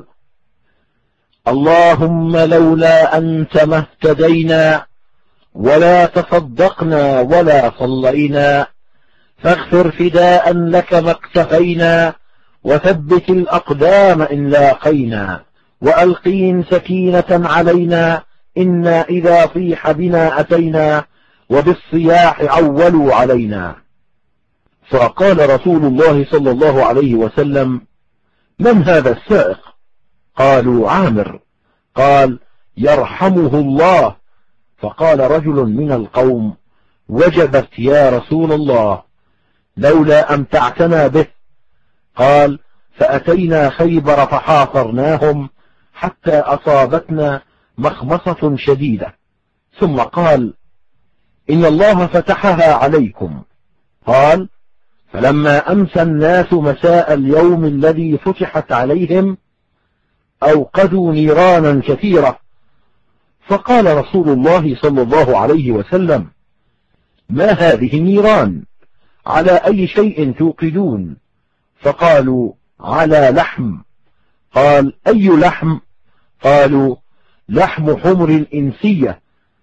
[SPEAKER 1] اللهم لولا أنت ما اهتدينا ولا تصدقنا ولا صلينا، فاغفر فداء لك ما اقتفينا، وثبت الأقدام إن لاقينا، وألقين سكينة علينا، إنا إذا صيح بنا أتينا، وبالصياح عولوا علينا. فقال رسول الله صلى الله عليه وسلم: من هذا السائق؟ قالوا: عامر. قال: يرحمه الله، فقال رجل من القوم: وجبت يا رسول الله، لولا أمتعتنا به. قال: فأتينا خيبر فحاصرناهم حتى أصابتنا مخمصة شديدة، ثم قال: إن الله فتحها عليكم. قال: فلما أمسى الناس مساء اليوم الذي فتحت عليهم أوقدوا نيرانا كثيرة، فقال رسول الله صلى الله عليه وسلم: ما هذه النيران؟ على أي شيء توقدون؟ فقالوا: على لحم. قال: أي لحم؟ قالوا: لحم حمر الإنسية.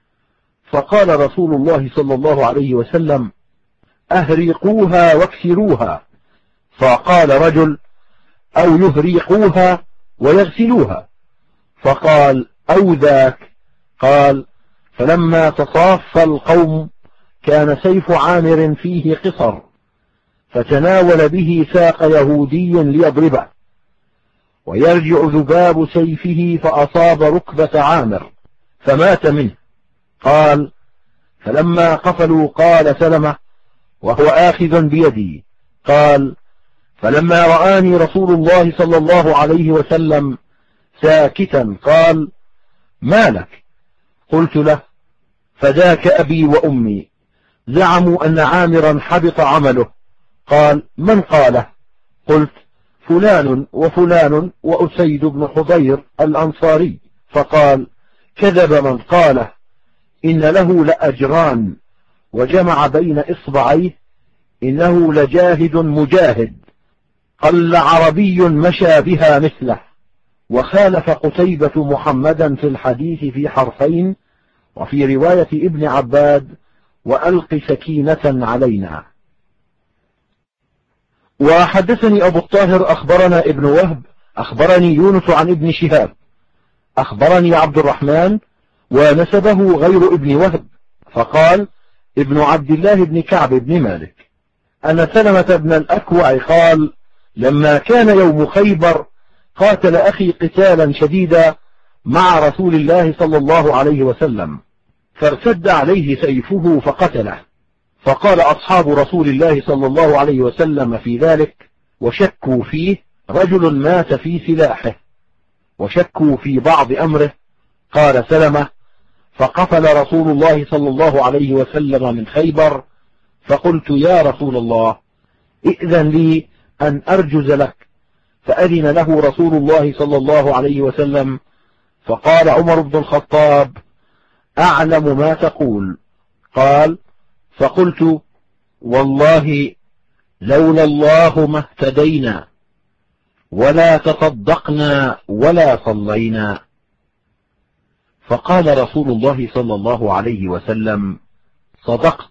[SPEAKER 1] فقال رسول الله صلى الله عليه وسلم: أهريقوها واكسروها. فقال رجل: أو يهريقوها ويغسلوها. فقال: أو ذاك. قال: فلما تصاف القوم كان سيف عامر فيه قصر، فتناول به ساق يهودي ليضربه، ويرجع ذباب سيفه فأصاب ركبة عامر فمات منه. قال: فلما قفلوا قال سلمة وهو آخذ بيدي، قال: فلما رآني رسول الله صلى الله عليه وسلم ساكتا قال: ما لك؟ قلت له: فداك أبي وأمي، زعموا أن عامرا حبط عمله. قال: من قاله؟ قلت: فلان وفلان وأسيد بن حضير الأنصاري. فقال: كذب من قاله، إن له لأجران، وجمع بين إصبعيه: إنه لجاهد مجاهد، قل عربي مشى بها مثله. وخالف قتيبة محمدا في الحديث في حرفين، وفي رواية ابن عباد: وألق سكينة علينا. وحدثني أبو الطاهر أخبرنا ابن وهب أخبرني يونس عن ابن شهاب أخبرني عبد الرحمن، ونسبه غير ابن وهب، فقال: ابن عبد الله بن كعب بن مالك أن سلمة بن الأكوع قال: لما كان يوم خيبر قاتل أخي قتالا شديدا مع رسول الله صلى الله عليه وسلم، فارتد عليه سيفه فقتله. فقال أصحاب رسول الله صلى الله عليه وسلم في ذلك وشكوا فيه: رجل مات في سلاحه، وشكوا في بعض أمره. قال سلمة: فقفل رسول الله صلى الله عليه وسلم من خيبر، فقلت: يا رسول الله، ائذن لي أن أرجز لك. فأذن له رسول الله صلى الله عليه وسلم، فقال عمر بن الخطاب: أعلم ما تقول. قال: فقلت: والله لولا الله ما اهتدينا ولا تصدقنا ولا صلينا. فقال رسول الله صلى الله عليه وسلم: صدقت،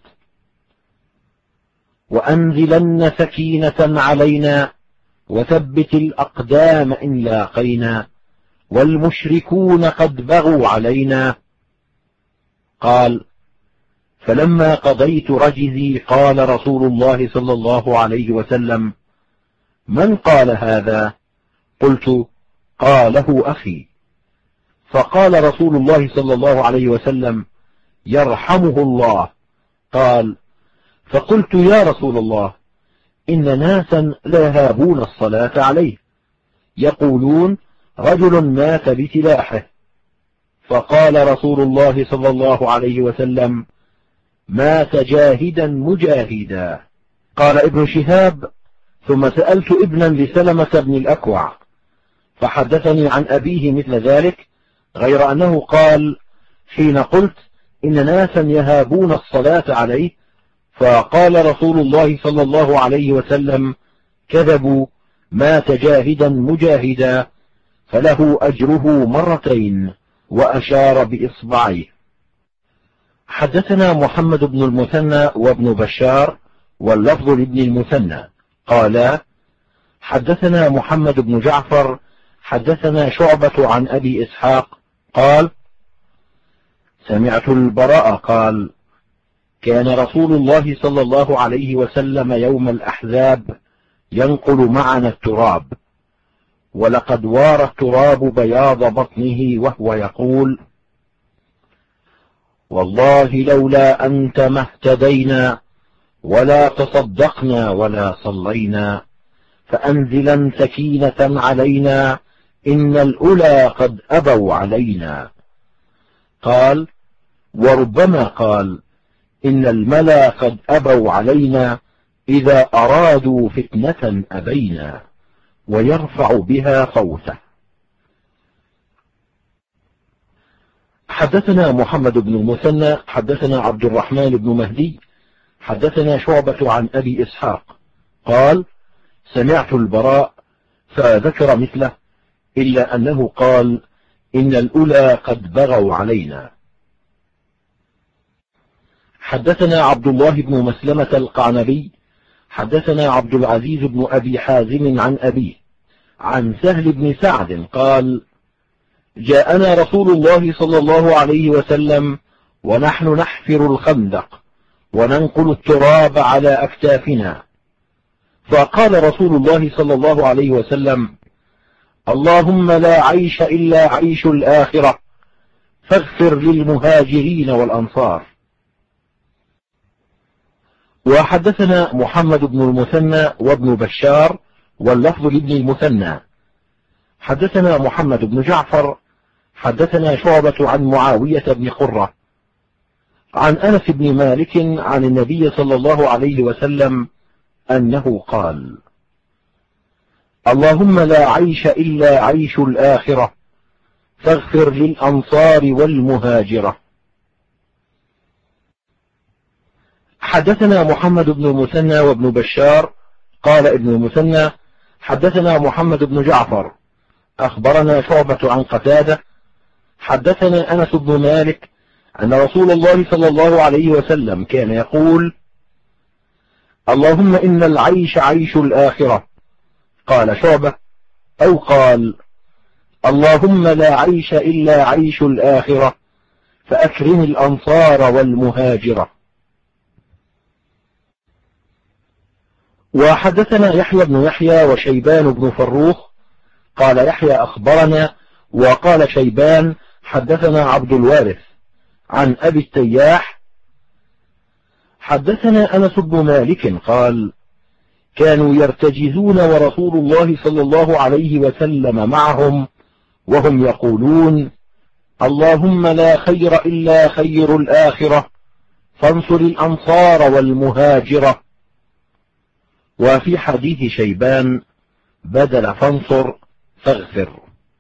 [SPEAKER 1] وأنزلن سكينة علينا، وثبت الأقدام إن لاقينا، والمشركون قد بغوا علينا. قال: فلما قضيت رجزي قال رسول الله صلى الله عليه وسلم: من قال هذا؟ قلت: قاله أخي. فقال رسول الله صلى الله عليه وسلم: يرحمه الله. قال: فقلت: يا رسول الله، إن ناسا لا يهابون الصلاة عليه، يقولون: رجل مات بسلاحه. فقال رسول الله صلى الله عليه وسلم: مات جاهدا مجاهدا. قال ابن شهاب: ثم سألت ابنا لسلمة بن الأكوع فحدثني عن أبيه مثل ذلك، غير أنه قال: حين قلت إن ناسا يهابون الصلاة عليه، فقال رسول الله صلى الله عليه وسلم: كذبوا، مات جاهدا مجاهدا، فله أجره مرتين، وأشار بإصبعيه. حدثنا محمد بن المثنى وابن بشار واللفظ لابن المثنى قالا: حدثنا محمد بن جعفر حدثنا شعبة عن أبي إسحاق قال: سمعت البراء قال: كان رسول الله صلى الله عليه وسلم يوم الأحزاب ينقل معنا التراب، ولقد وار التراب بياض بطنه وهو يقول: والله لولا أنت ما اهتدينا ولا تصدقنا ولا صلينا، فأنزلا سكينة علينا إن الأولى قد أبوا علينا. قال: وربما قال: إن الملا قد أبوا علينا إذا أرادوا فتنة أبينا، ويرفع بها صوته. حدثنا محمد بن المثنى حدثنا عبد الرحمن بن مهدي حدثنا شعبة عن أبي إسحاق قال: سمعت البراء فذكر مثله، إلا أنه قال: إن الأولى قد بغوا علينا. حدثنا عبد الله بن مسلمة القعنبي حدثنا عبد العزيز بن أبي حازم عن أبيه عن سهل بن سعد قال: جاءنا رسول الله صلى الله عليه وسلم ونحن نحفر الخندق وننقل التراب على أكتافنا، فقال رسول الله صلى الله عليه وسلم: اللهم لا عيش إلا عيش الآخرة، فاغفر للمهاجرين والأنصار. وحدثنا محمد بن المثنى وابن بشار واللفظ لابن المثنى حدثنا محمد بن جعفر حدثنا شعبة عن معاوية بن قرة عن أنس بن مالك عن النبي صلى الله عليه وسلم أنه قال: اللهم لا عيش إلا عيش الآخرة، فاغفر للأنصار والمهاجرة. حدثنا محمد بن المثنى وابن بشار قال ابن المثنى: حدثنا محمد بن جعفر أخبرنا شعبة عن قتادة حدثنا أنس بن مالك أن رسول الله صلى الله عليه وسلم كان يقول: اللهم إن العيش عيش الآخرة. قال شعبة: أو قال: اللهم لا عيش إلا عيش الآخرة، فأكرم الأنصار والمهاجرة. وحدثنا يحيى بن يحيى وشيبان بن فروخ قال يحيى أخبرنا، وقال شيبان حدثنا عبد الوارث عن أبي التياح حدثنا أنس بن مالك قال: كانوا يرتجزون ورسول الله صلى الله عليه وسلم معهم وهم يقولون: اللهم لا خير إلا خير الآخرة، فانصر الأنصار والمهاجرة. وفي حديث شيبان بدل فانصر فاغفر.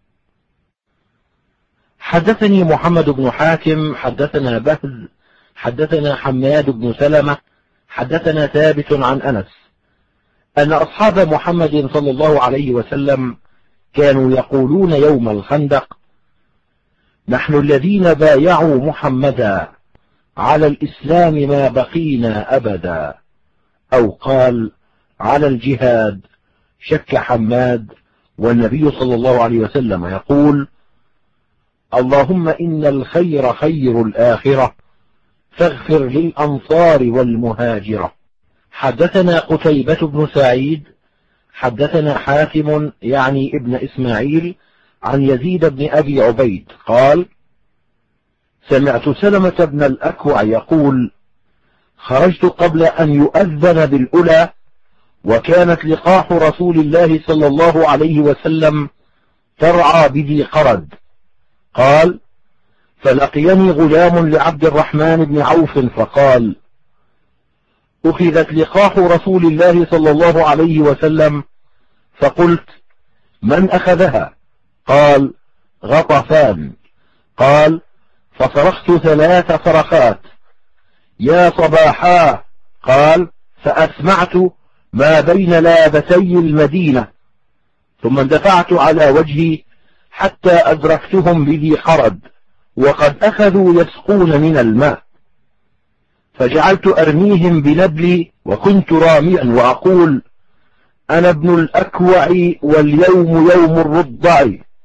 [SPEAKER 1] حدثني محمد بن حاتم حدثنا بهز حدثنا حماد بن سلمة حدثنا ثابت عن أنس أن أصحاب محمد صلى الله عليه وسلم كانوا يقولون يوم الخندق: نحن الذين بايعوا محمدا على الإسلام ما بقينا أبدا، أو قال: على الجهاد. شك حماد، والنبي صلى الله عليه وسلم يقول: اللهم إن الخير خير الآخرة، فاغفر للأنصار والمهاجرة. حدثنا قتيبة بن سعيد حدثنا حاتم يعني ابن إسماعيل عن يزيد بن أبي عبيد قال: سمعت سلمة بن الأكوع يقول: خرجت قبل أن يؤذن بالأولى، وكانت لقاح رسول الله صلى الله عليه وسلم ترعى بذي قرد. قال: فلقيني غلام لعبد الرحمن بن عوف فقال: أخذت لقاح رسول الله صلى الله عليه وسلم، فقلت: من أخذها؟ قال: غطفان. قال: فصرخت 3 صرخات: يا صباحا. قال: فأسمعت ما بين لابتي المدينة، ثم اندفعت على وجهي حتى أدركتهم بذي حرد وقد أخذوا يسقون من الماء، فجعلت أرميهم بنبلي وكنت راميا وأقول: أنا ابن الأكوع واليوم يوم الرضع،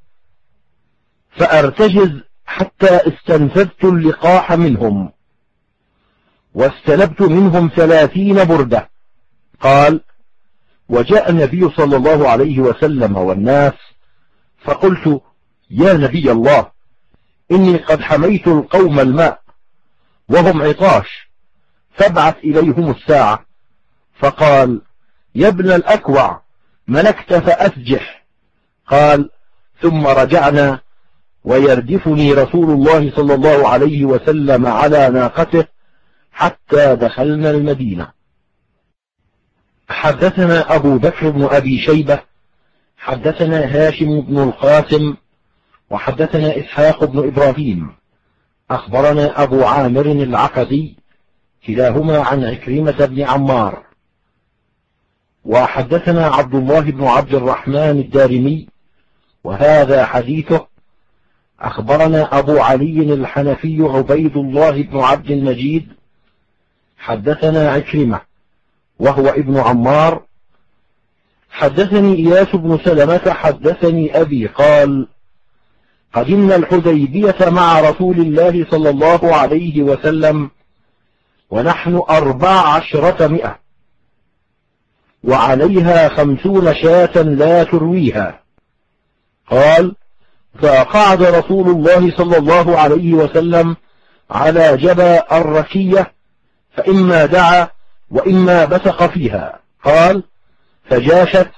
[SPEAKER 1] فأرتجز حتى استنفذت اللقاح منهم، واستنبت منهم 30 بردة. قال: وجاء النبي صلى الله عليه وسلم والناس، فقلت: يا نبي الله، إني قد حميت القوم الماء، وهم عطاش، فابعث إليهم الساعة. فقال: يا ابن الأكوع، ملكت فأسجح. قال: ثم رجعنا ويردفني رسول الله صلى الله عليه وسلم على ناقته حتى دخلنا المدينة. حدثنا أبو بكر بن أبي شيبة حدثنا هاشم بن القاسم وحدثنا إسحاق بن إبراهيم أخبرنا أبو عامر العقدي كلاهما عن عكرمة بن عمار. وحدثنا عبد الله بن عبد الرحمن الدارمي وهذا حديثه. أخبرنا أبو علي الحنفي عبيد الله بن عبد المجيد حدثنا عكرمة وهو ابن عمار. حدثني إياس بن سلمة حدثني أبي قال: قدمنا الحديبية مع رسول الله صلى الله عليه وسلم ونحن 1400 وعليها 50 شاة لا ترويها. قال: فقعد رسول الله صلى الله عليه وسلم على جبى الركية، فإما دعا وإما بثق فيها. قال: فجاشت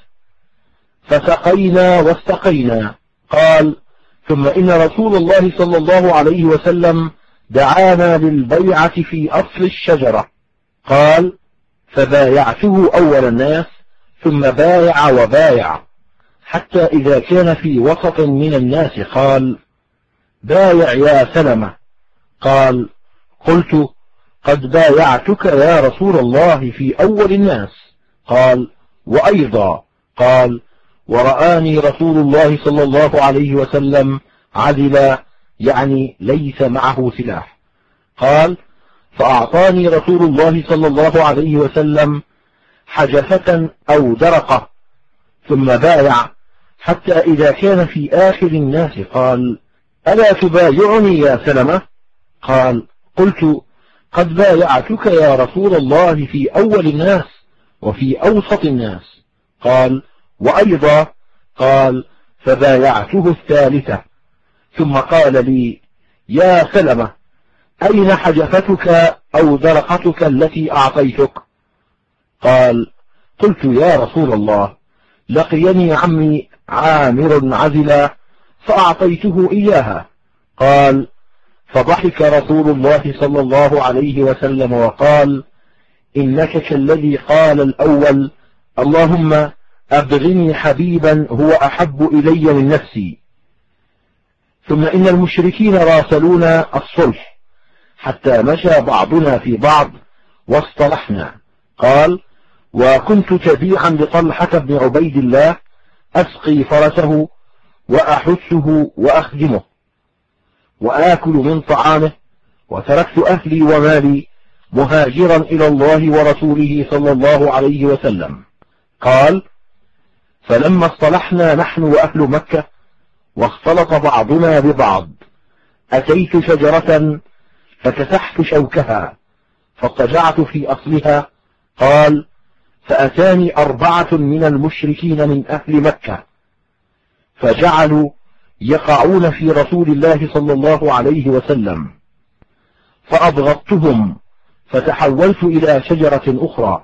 [SPEAKER 1] فسقينا واستقينا. قال: ثم إن رسول الله صلى الله عليه وسلم دعانا للبيعة في أصل الشجرة. قال: فبايعته أول الناس ثم بايع وبايع، حتى إذا كان في وسط من الناس قال: بايع يا سلمة. قال: قلت: قد بايعتك يا رسول الله في أول الناس. قال: وأيضا. قال: ورآني رسول الله صلى الله عليه وسلم عدلا، يعني ليس معه سلاح. قال: فأعطاني رسول الله صلى الله عليه وسلم حجفة أو درقة، ثم بايع حتى إذا كان في آخر الناس قال: ألا تبايعني يا سلمة؟ قال: قلت: قد بايعتك يا رسول الله في أول الناس وفي أوسط الناس. قال: وأيضا. قال: فبايعته الثالثة. ثم قال لي: يا سلمة، أين حجفتك أو درقتك التي أعطيتك؟ قال: قلت: يا رسول الله، لقيني عمي عامر عزلا فأعطيته إياها. قال: فضحك رسول الله صلى الله عليه وسلم وقال: إنك كالذي قال الأول: اللهم أبغني حبيبا هو أحب إلي من نفسي. ثم إن المشركين راسلونا الصلح حتى مشى بعضنا في بعض واصطلحنا. قال: وكنت تبيعا لطلحة بن عبيد الله أسقي فرسه وأحسه وأخدمه وآكل من طعامه، وتركت أهلي ومالي مهاجرا إلى الله ورسوله صلى الله عليه وسلم. قال: فلما اصطلحنا نحن وأهل مكة واختلط بعضنا ببعض، أتيت شجرة فكسحت شوكها فاضطجعت في أصلها. قال: فأتاني 4 من المشركين من أهل مكة فجعلوا يقعون في رسول الله صلى الله عليه وسلم، فأبغضتهم فتحولت إلى شجرة أخرى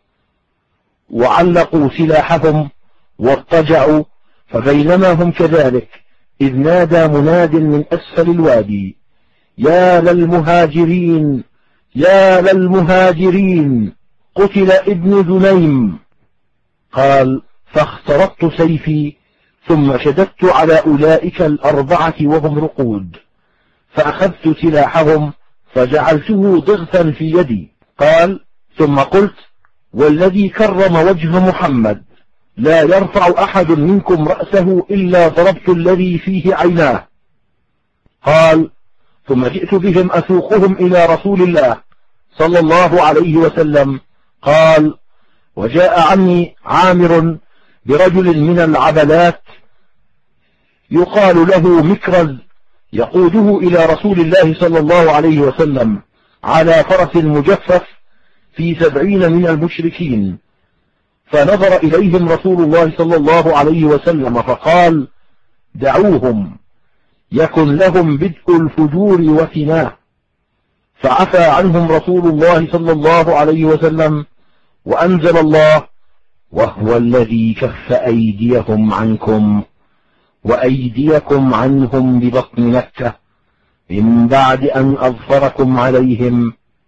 [SPEAKER 1] وعلقوا سلاحهم واضطجعوا. فبينما هم كذلك إذ نادى مناد من أسفل الوادي: يا للمهاجرين، يا للمهاجرين، قتل ابن ذنيم. قال: فاخترقت سيفي ثم شددت على أولئك 4 وهم رقود، فأخذت سلاحهم فجعلته ضغثا في يدي. قال: ثم قلت: والذي كرم وجه محمد لا يرفع أحد منكم رأسه إلا ضربت الذي فيه عيناه. قال: ثم جئت بهم أسوقهم إلى رسول الله صلى الله عليه وسلم. قال: وجاء عني عامر برجل من العبلات يقال له مكرز يقوده إلى رسول الله صلى الله عليه وسلم على فرس مجفف في 70 من المشركين، فنظر إليهم رسول الله صلى الله عليه وسلم فقال: دعوهم، يكن لهم بدء الفجور وفناه. فعفى عنهم رسول الله صلى الله عليه وسلم، وأنزل الله: وهو الذي كف أيديهم عنكم وأيديكم عنهم ببطن مكة من بعد أن أظفركم عليهم،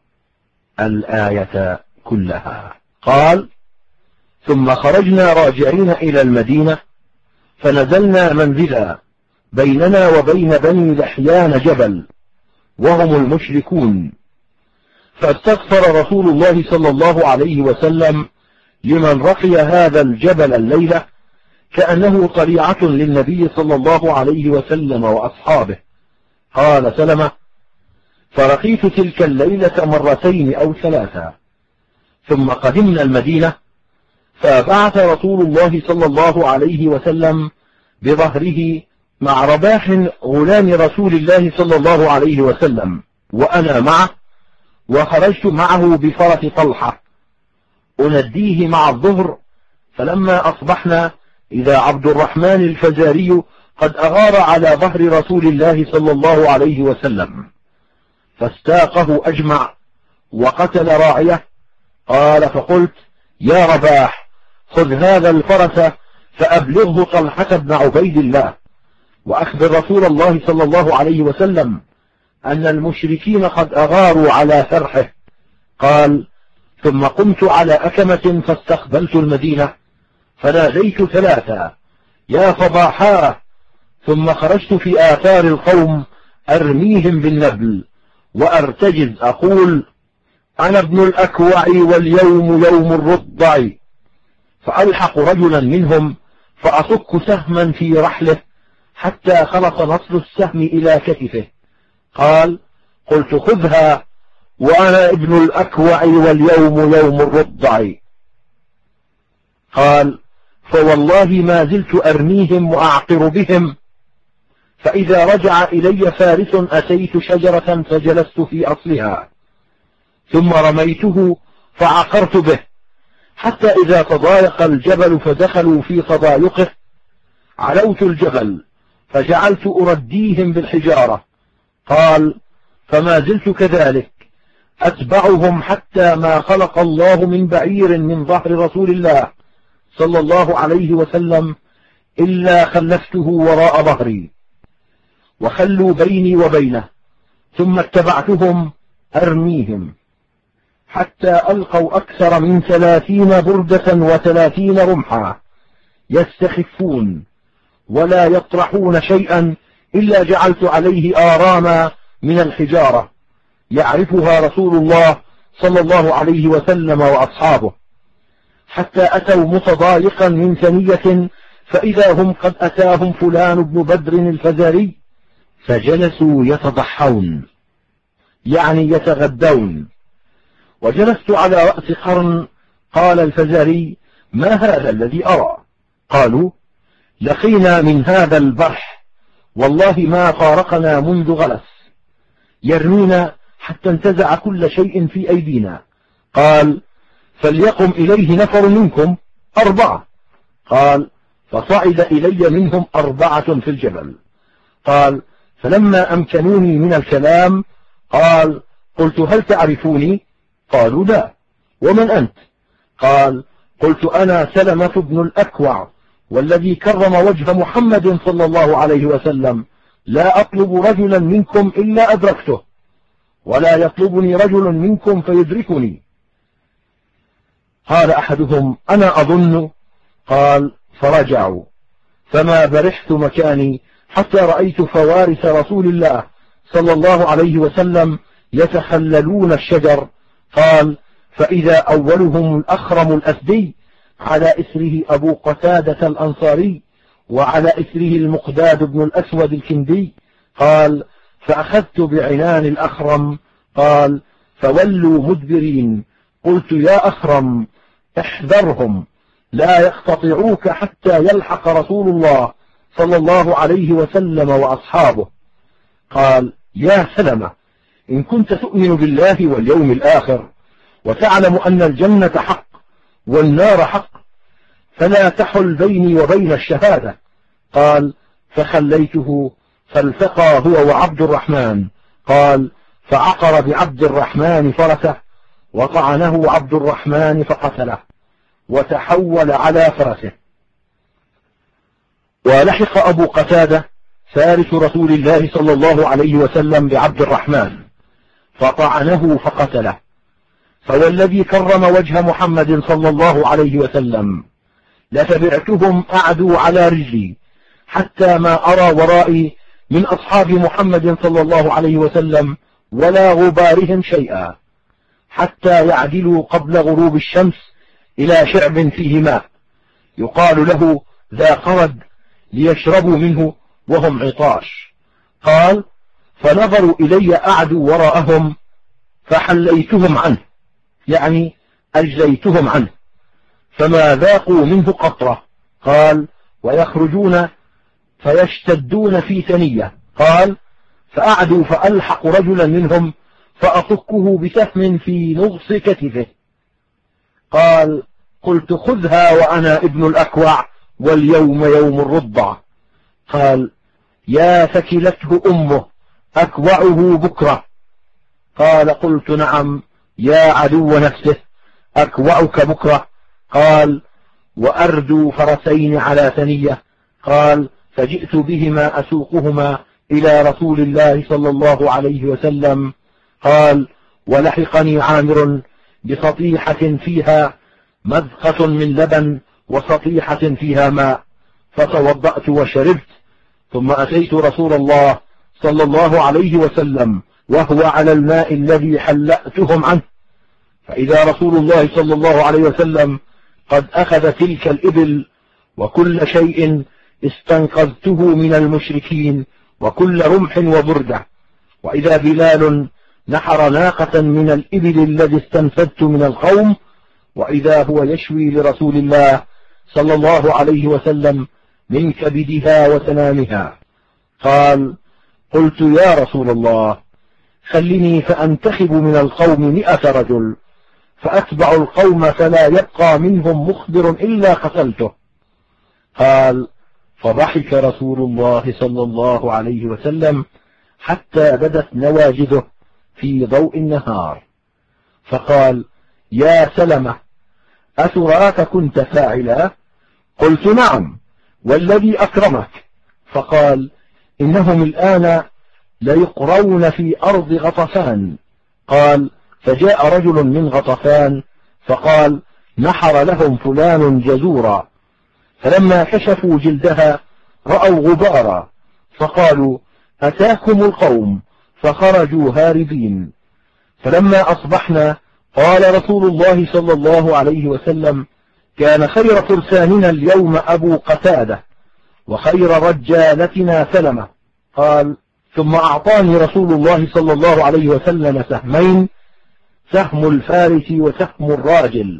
[SPEAKER 1] الآية كلها. قال: ثم خرجنا راجعين إلى المدينة، فنزلنا منزلا بيننا وبين بني لحيان جبل وهم المشركون، فاستغفر رسول الله صلى الله عليه وسلم لمن رقي هذا الجبل الليلة كأنه طليعة للنبي صلى الله عليه وسلم وأصحابه. قال سلمة: فرقيت تلك الليلة مرتين أو ثلاثة، ثم قدمنا المدينة، فبعث رسول الله صلى الله عليه وسلم بظهره مع رباح غلام رسول الله صلى الله عليه وسلم، وأنا معه، وخرجت معه بفرس طلحة أنديه مع الظهر. فلما أصبحنا إذا عبد الرحمن الفزاري قد أغار على ظهر رسول الله صلى الله عليه وسلم، فاستاقه أجمع وقتل راعيه. قال: فقلت: يا رباح، خذ هذا الفرس فأبلغه طلحة بن عبيد الله، وأخبر رسول الله صلى الله عليه وسلم أن المشركين قد أغاروا على فرحه. قال: ثم قمت على أكمة فاستقبلت المدينة، فناديت ثلاثة: يا صباحاه، ثم خرجت في آثار القوم أرميهم بالنبل وأرتجز أقول: أنا ابن الأكوع واليوم يوم الرضع، فألحق رجلا منهم فأصك سهما في رحله حتى خلص نصل السهم إلى كتفه. قال: قلت: خذها، وأنا ابن الأكوع واليوم يوم الرضع. قال: فوالله ما زلت أرميهم وأعقر بهم، فإذا رجع إلي فارس أتيت شجرة فجلست في أصلها، ثم رميته فعقرت به، حتى إذا تضايق الجبل فدخلوا في تضايقه علوت الجبل فجعلت أرديهم بالحجارة. قال: فما زلت كذلك أتبعهم حتى ما خلق الله من بعير من ظهر رسول الله صلى الله عليه وسلم إلا خلفته وراء ظهري وخلوا بيني وبينه، ثم اتبعتهم أرميهم حتى ألقوا أكثر من 30 بردة و30 رمحا، يستخفون ولا يطرحون شيئا إلا جعلت عليه آراما من الحجارة يعرفها رسول الله صلى الله عليه وسلم وأصحابه، حتى أتوا متضايقا من ثنية، فإذا هم قد أتاهم فلان بن بدر الفزاري، فجلسوا يتضحون يعني يتغدون، وجلست على رأس قرن. قال الفزاري: ما هذا الذي أرى؟ قالوا: لقينا من هذا البرح والله ما فارقنا منذ غلس، يرمينا حتى انتزع كل شيء في أيدينا. قال: فليقم إليه نفر منكم 4. قال: فصعد إلي منهم 4 في الجبل. قال: فلما أمكنوني من الكلام قال: قلت: هل تعرفوني؟ قالوا: لا. ومن أنت؟ قال: قلت: أنا سلمة بن الأكوع، والذي كرم وجه محمد صلى الله عليه وسلم لا أطلب رجلا منكم إلا أدركته، ولا يطلبني رجل منكم فيدركني. قال أحدهم: أنا أظن. قال: فرجعوا، فما برحت مكاني حتى رأيت فوارس رسول الله صلى الله عليه وسلم يتخللون الشجر. قال: فإذا أولهم الأخرم الأسدي، على إثره أبو قتادة الأنصاري، وعلى إثره المقداد بن الأسود الكندي. قال: فأخذت بعنان الأخرم. قال: فولوا مدبرين. قلت: يا أخرم، احذرهم لا يقتطعوك حتى يلحق رسول الله صلى الله عليه وسلم وأصحابه. قال: يا سلمة، إن كنت تؤمن بالله واليوم الآخر وتعلم أن الجنة حق والنار حق، فلا تحل بيني وبين الشهادة. قال: فخليته، فالتقى هو وعبد الرحمن. قال: فعقر بعبد الرحمن فرسه وطعنه عبد الرحمن فقتله وتحول على فرسه. ولحق أبو قتادة فارس رسول الله صلى الله عليه وسلم بعبد الرحمن فطعنه فقتله، فوالذي كرم وجه محمد صلى الله عليه وسلم لتبعتهم أعدوا على رجلي حتى ما أرى ورائي من أصحاب محمد صلى الله عليه وسلم ولا غبارهم شيئا، حتى يعدلوا قبل غروب الشمس إلى شعب فيه ماء يقال له ذا قرد ليشربوا منه وهم عطاش. قال: فنظروا إلي أعدوا وراءهم فحليتهم عنه، يعني أجليتهم عنه، فما ذاقوا منه قطرة. قال: ويخرجون فيشتدون في ثنية. قال: فأعدوا فألحق رجلا منهم فأصكه بسهم في نغص كتفه. قال: قلت: خذها وأنا ابن الأكوع واليوم يوم الرضع. قال: يا ثكلته أمه أكوعه بكرة. قال: قلت: نعم يا عدو نفسه أكوعك بكرة. قال: وأردوا فرسين على ثنية. قال: فجئت بهما أسوقهما إلى رسول الله صلى الله عليه وسلم. قال: ولحقني عامر بسطيحة فيها مذقة من لبن وسطيحة فيها ماء، فتوضأت وشربت، ثم أتيت رسول الله صلى الله عليه وسلم وهو على الماء الذي حلأتهم عنه، فإذا رسول الله صلى الله عليه وسلم قد أخذ تلك الإبل وكل شيء استنقذته من المشركين وكل رمح وبردة، وإذا بلال نحر ناقة من الإبل الذي استنفذت من القوم، وإذا هو يشوي لرسول الله صلى الله عليه وسلم من كبدها وسنامها. قال: قلت: يا رسول الله، خلني فأنتخب من القوم 100 رجل فأتبع القوم فلا يبقى منهم مخبر إلا قتلته. قال: فضحك رسول الله صلى الله عليه وسلم حتى بدت نواجذه في ضوء النهار، فقال: يا سلمة، أتراك كنت فاعلا؟ قلت: نعم والذي أكرمك. فقال: إنهم الآن ليقرون في أرض غطفان. قال: فجاء رجل من غطفان فقال: نحر لهم فلان جزورا، فلما كشفوا جلدها رأوا غبارا فقالوا: أتاكم القوم، فخرجوا هاربين. فلما أصبحنا قال رسول الله صلى الله عليه وسلم: كان خير فرساننا اليوم أبو قتادة وخير رجالتنا سلمة. قال: ثم أعطاني رسول الله صلى الله عليه وسلم سهمين، سهم الفارس وسهم الراجل،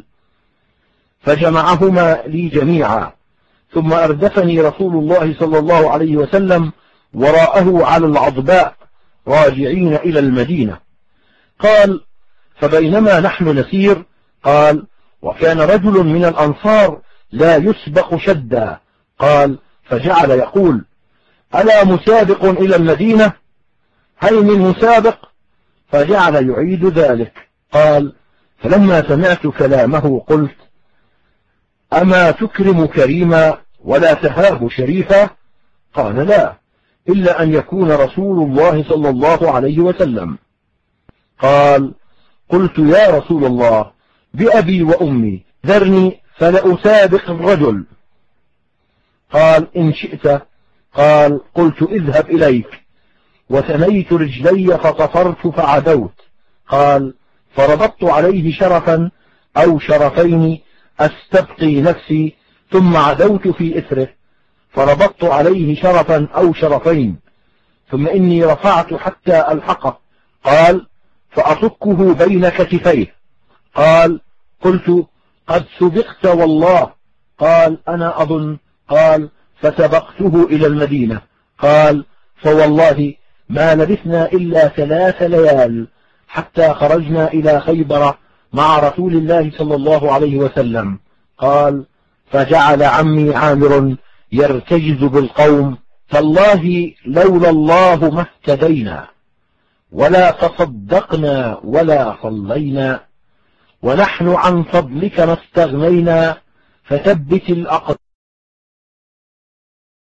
[SPEAKER 1] فجمعهما لي جميعا، ثم أردفني رسول الله صلى الله عليه وسلم وراءه على العضباء راجعين إلى المدينة. قال: فبينما نحن نسير، قال: وكان رجل من الأنصار لا يسبق شدا. قال: فجعل يقول: ألا مسابق إلى المدينة؟ هل من مسابق؟ فجعل يعيد ذلك. قال: فلما سمعت كلامه قلت: أما تكرم كريما ولا تهاب شريفا؟ قال: لا، إلا أن يكون رسول الله صلى الله عليه وسلم. قال: قلت: يا رسول الله، بأبي وأمي ذرني فلأسابق الرجل. قال: إن شئت. قال: قلت: اذهب إليك. وثنيت رجلي فطفرت فعدوت. قال: فربطت عليه شرفا أو شرفين أستبقي نفسي، ثم عدوت في إثره فربطت عليه شرفا أو شرفين، ثم إني رفعت حتى ألحقه. قال: فأصكه بين كتفيه. قال: قلت: قد سبقت والله. قال: أنا أظن. قال: فسبقته إلى المدينة. قال: فوالله ما لبثنا إلا 3 ليال حتى خرجنا إلى خيبر مع رسول الله صلى الله عليه وسلم. قال: فجعل عمي عامر يرتجز بالقوم: تالله لولا الله ما اهتدينا. ولا تصدقنا ولا صلينا، ونحن عن فضلك ما استغنينا، فثبت الأقدام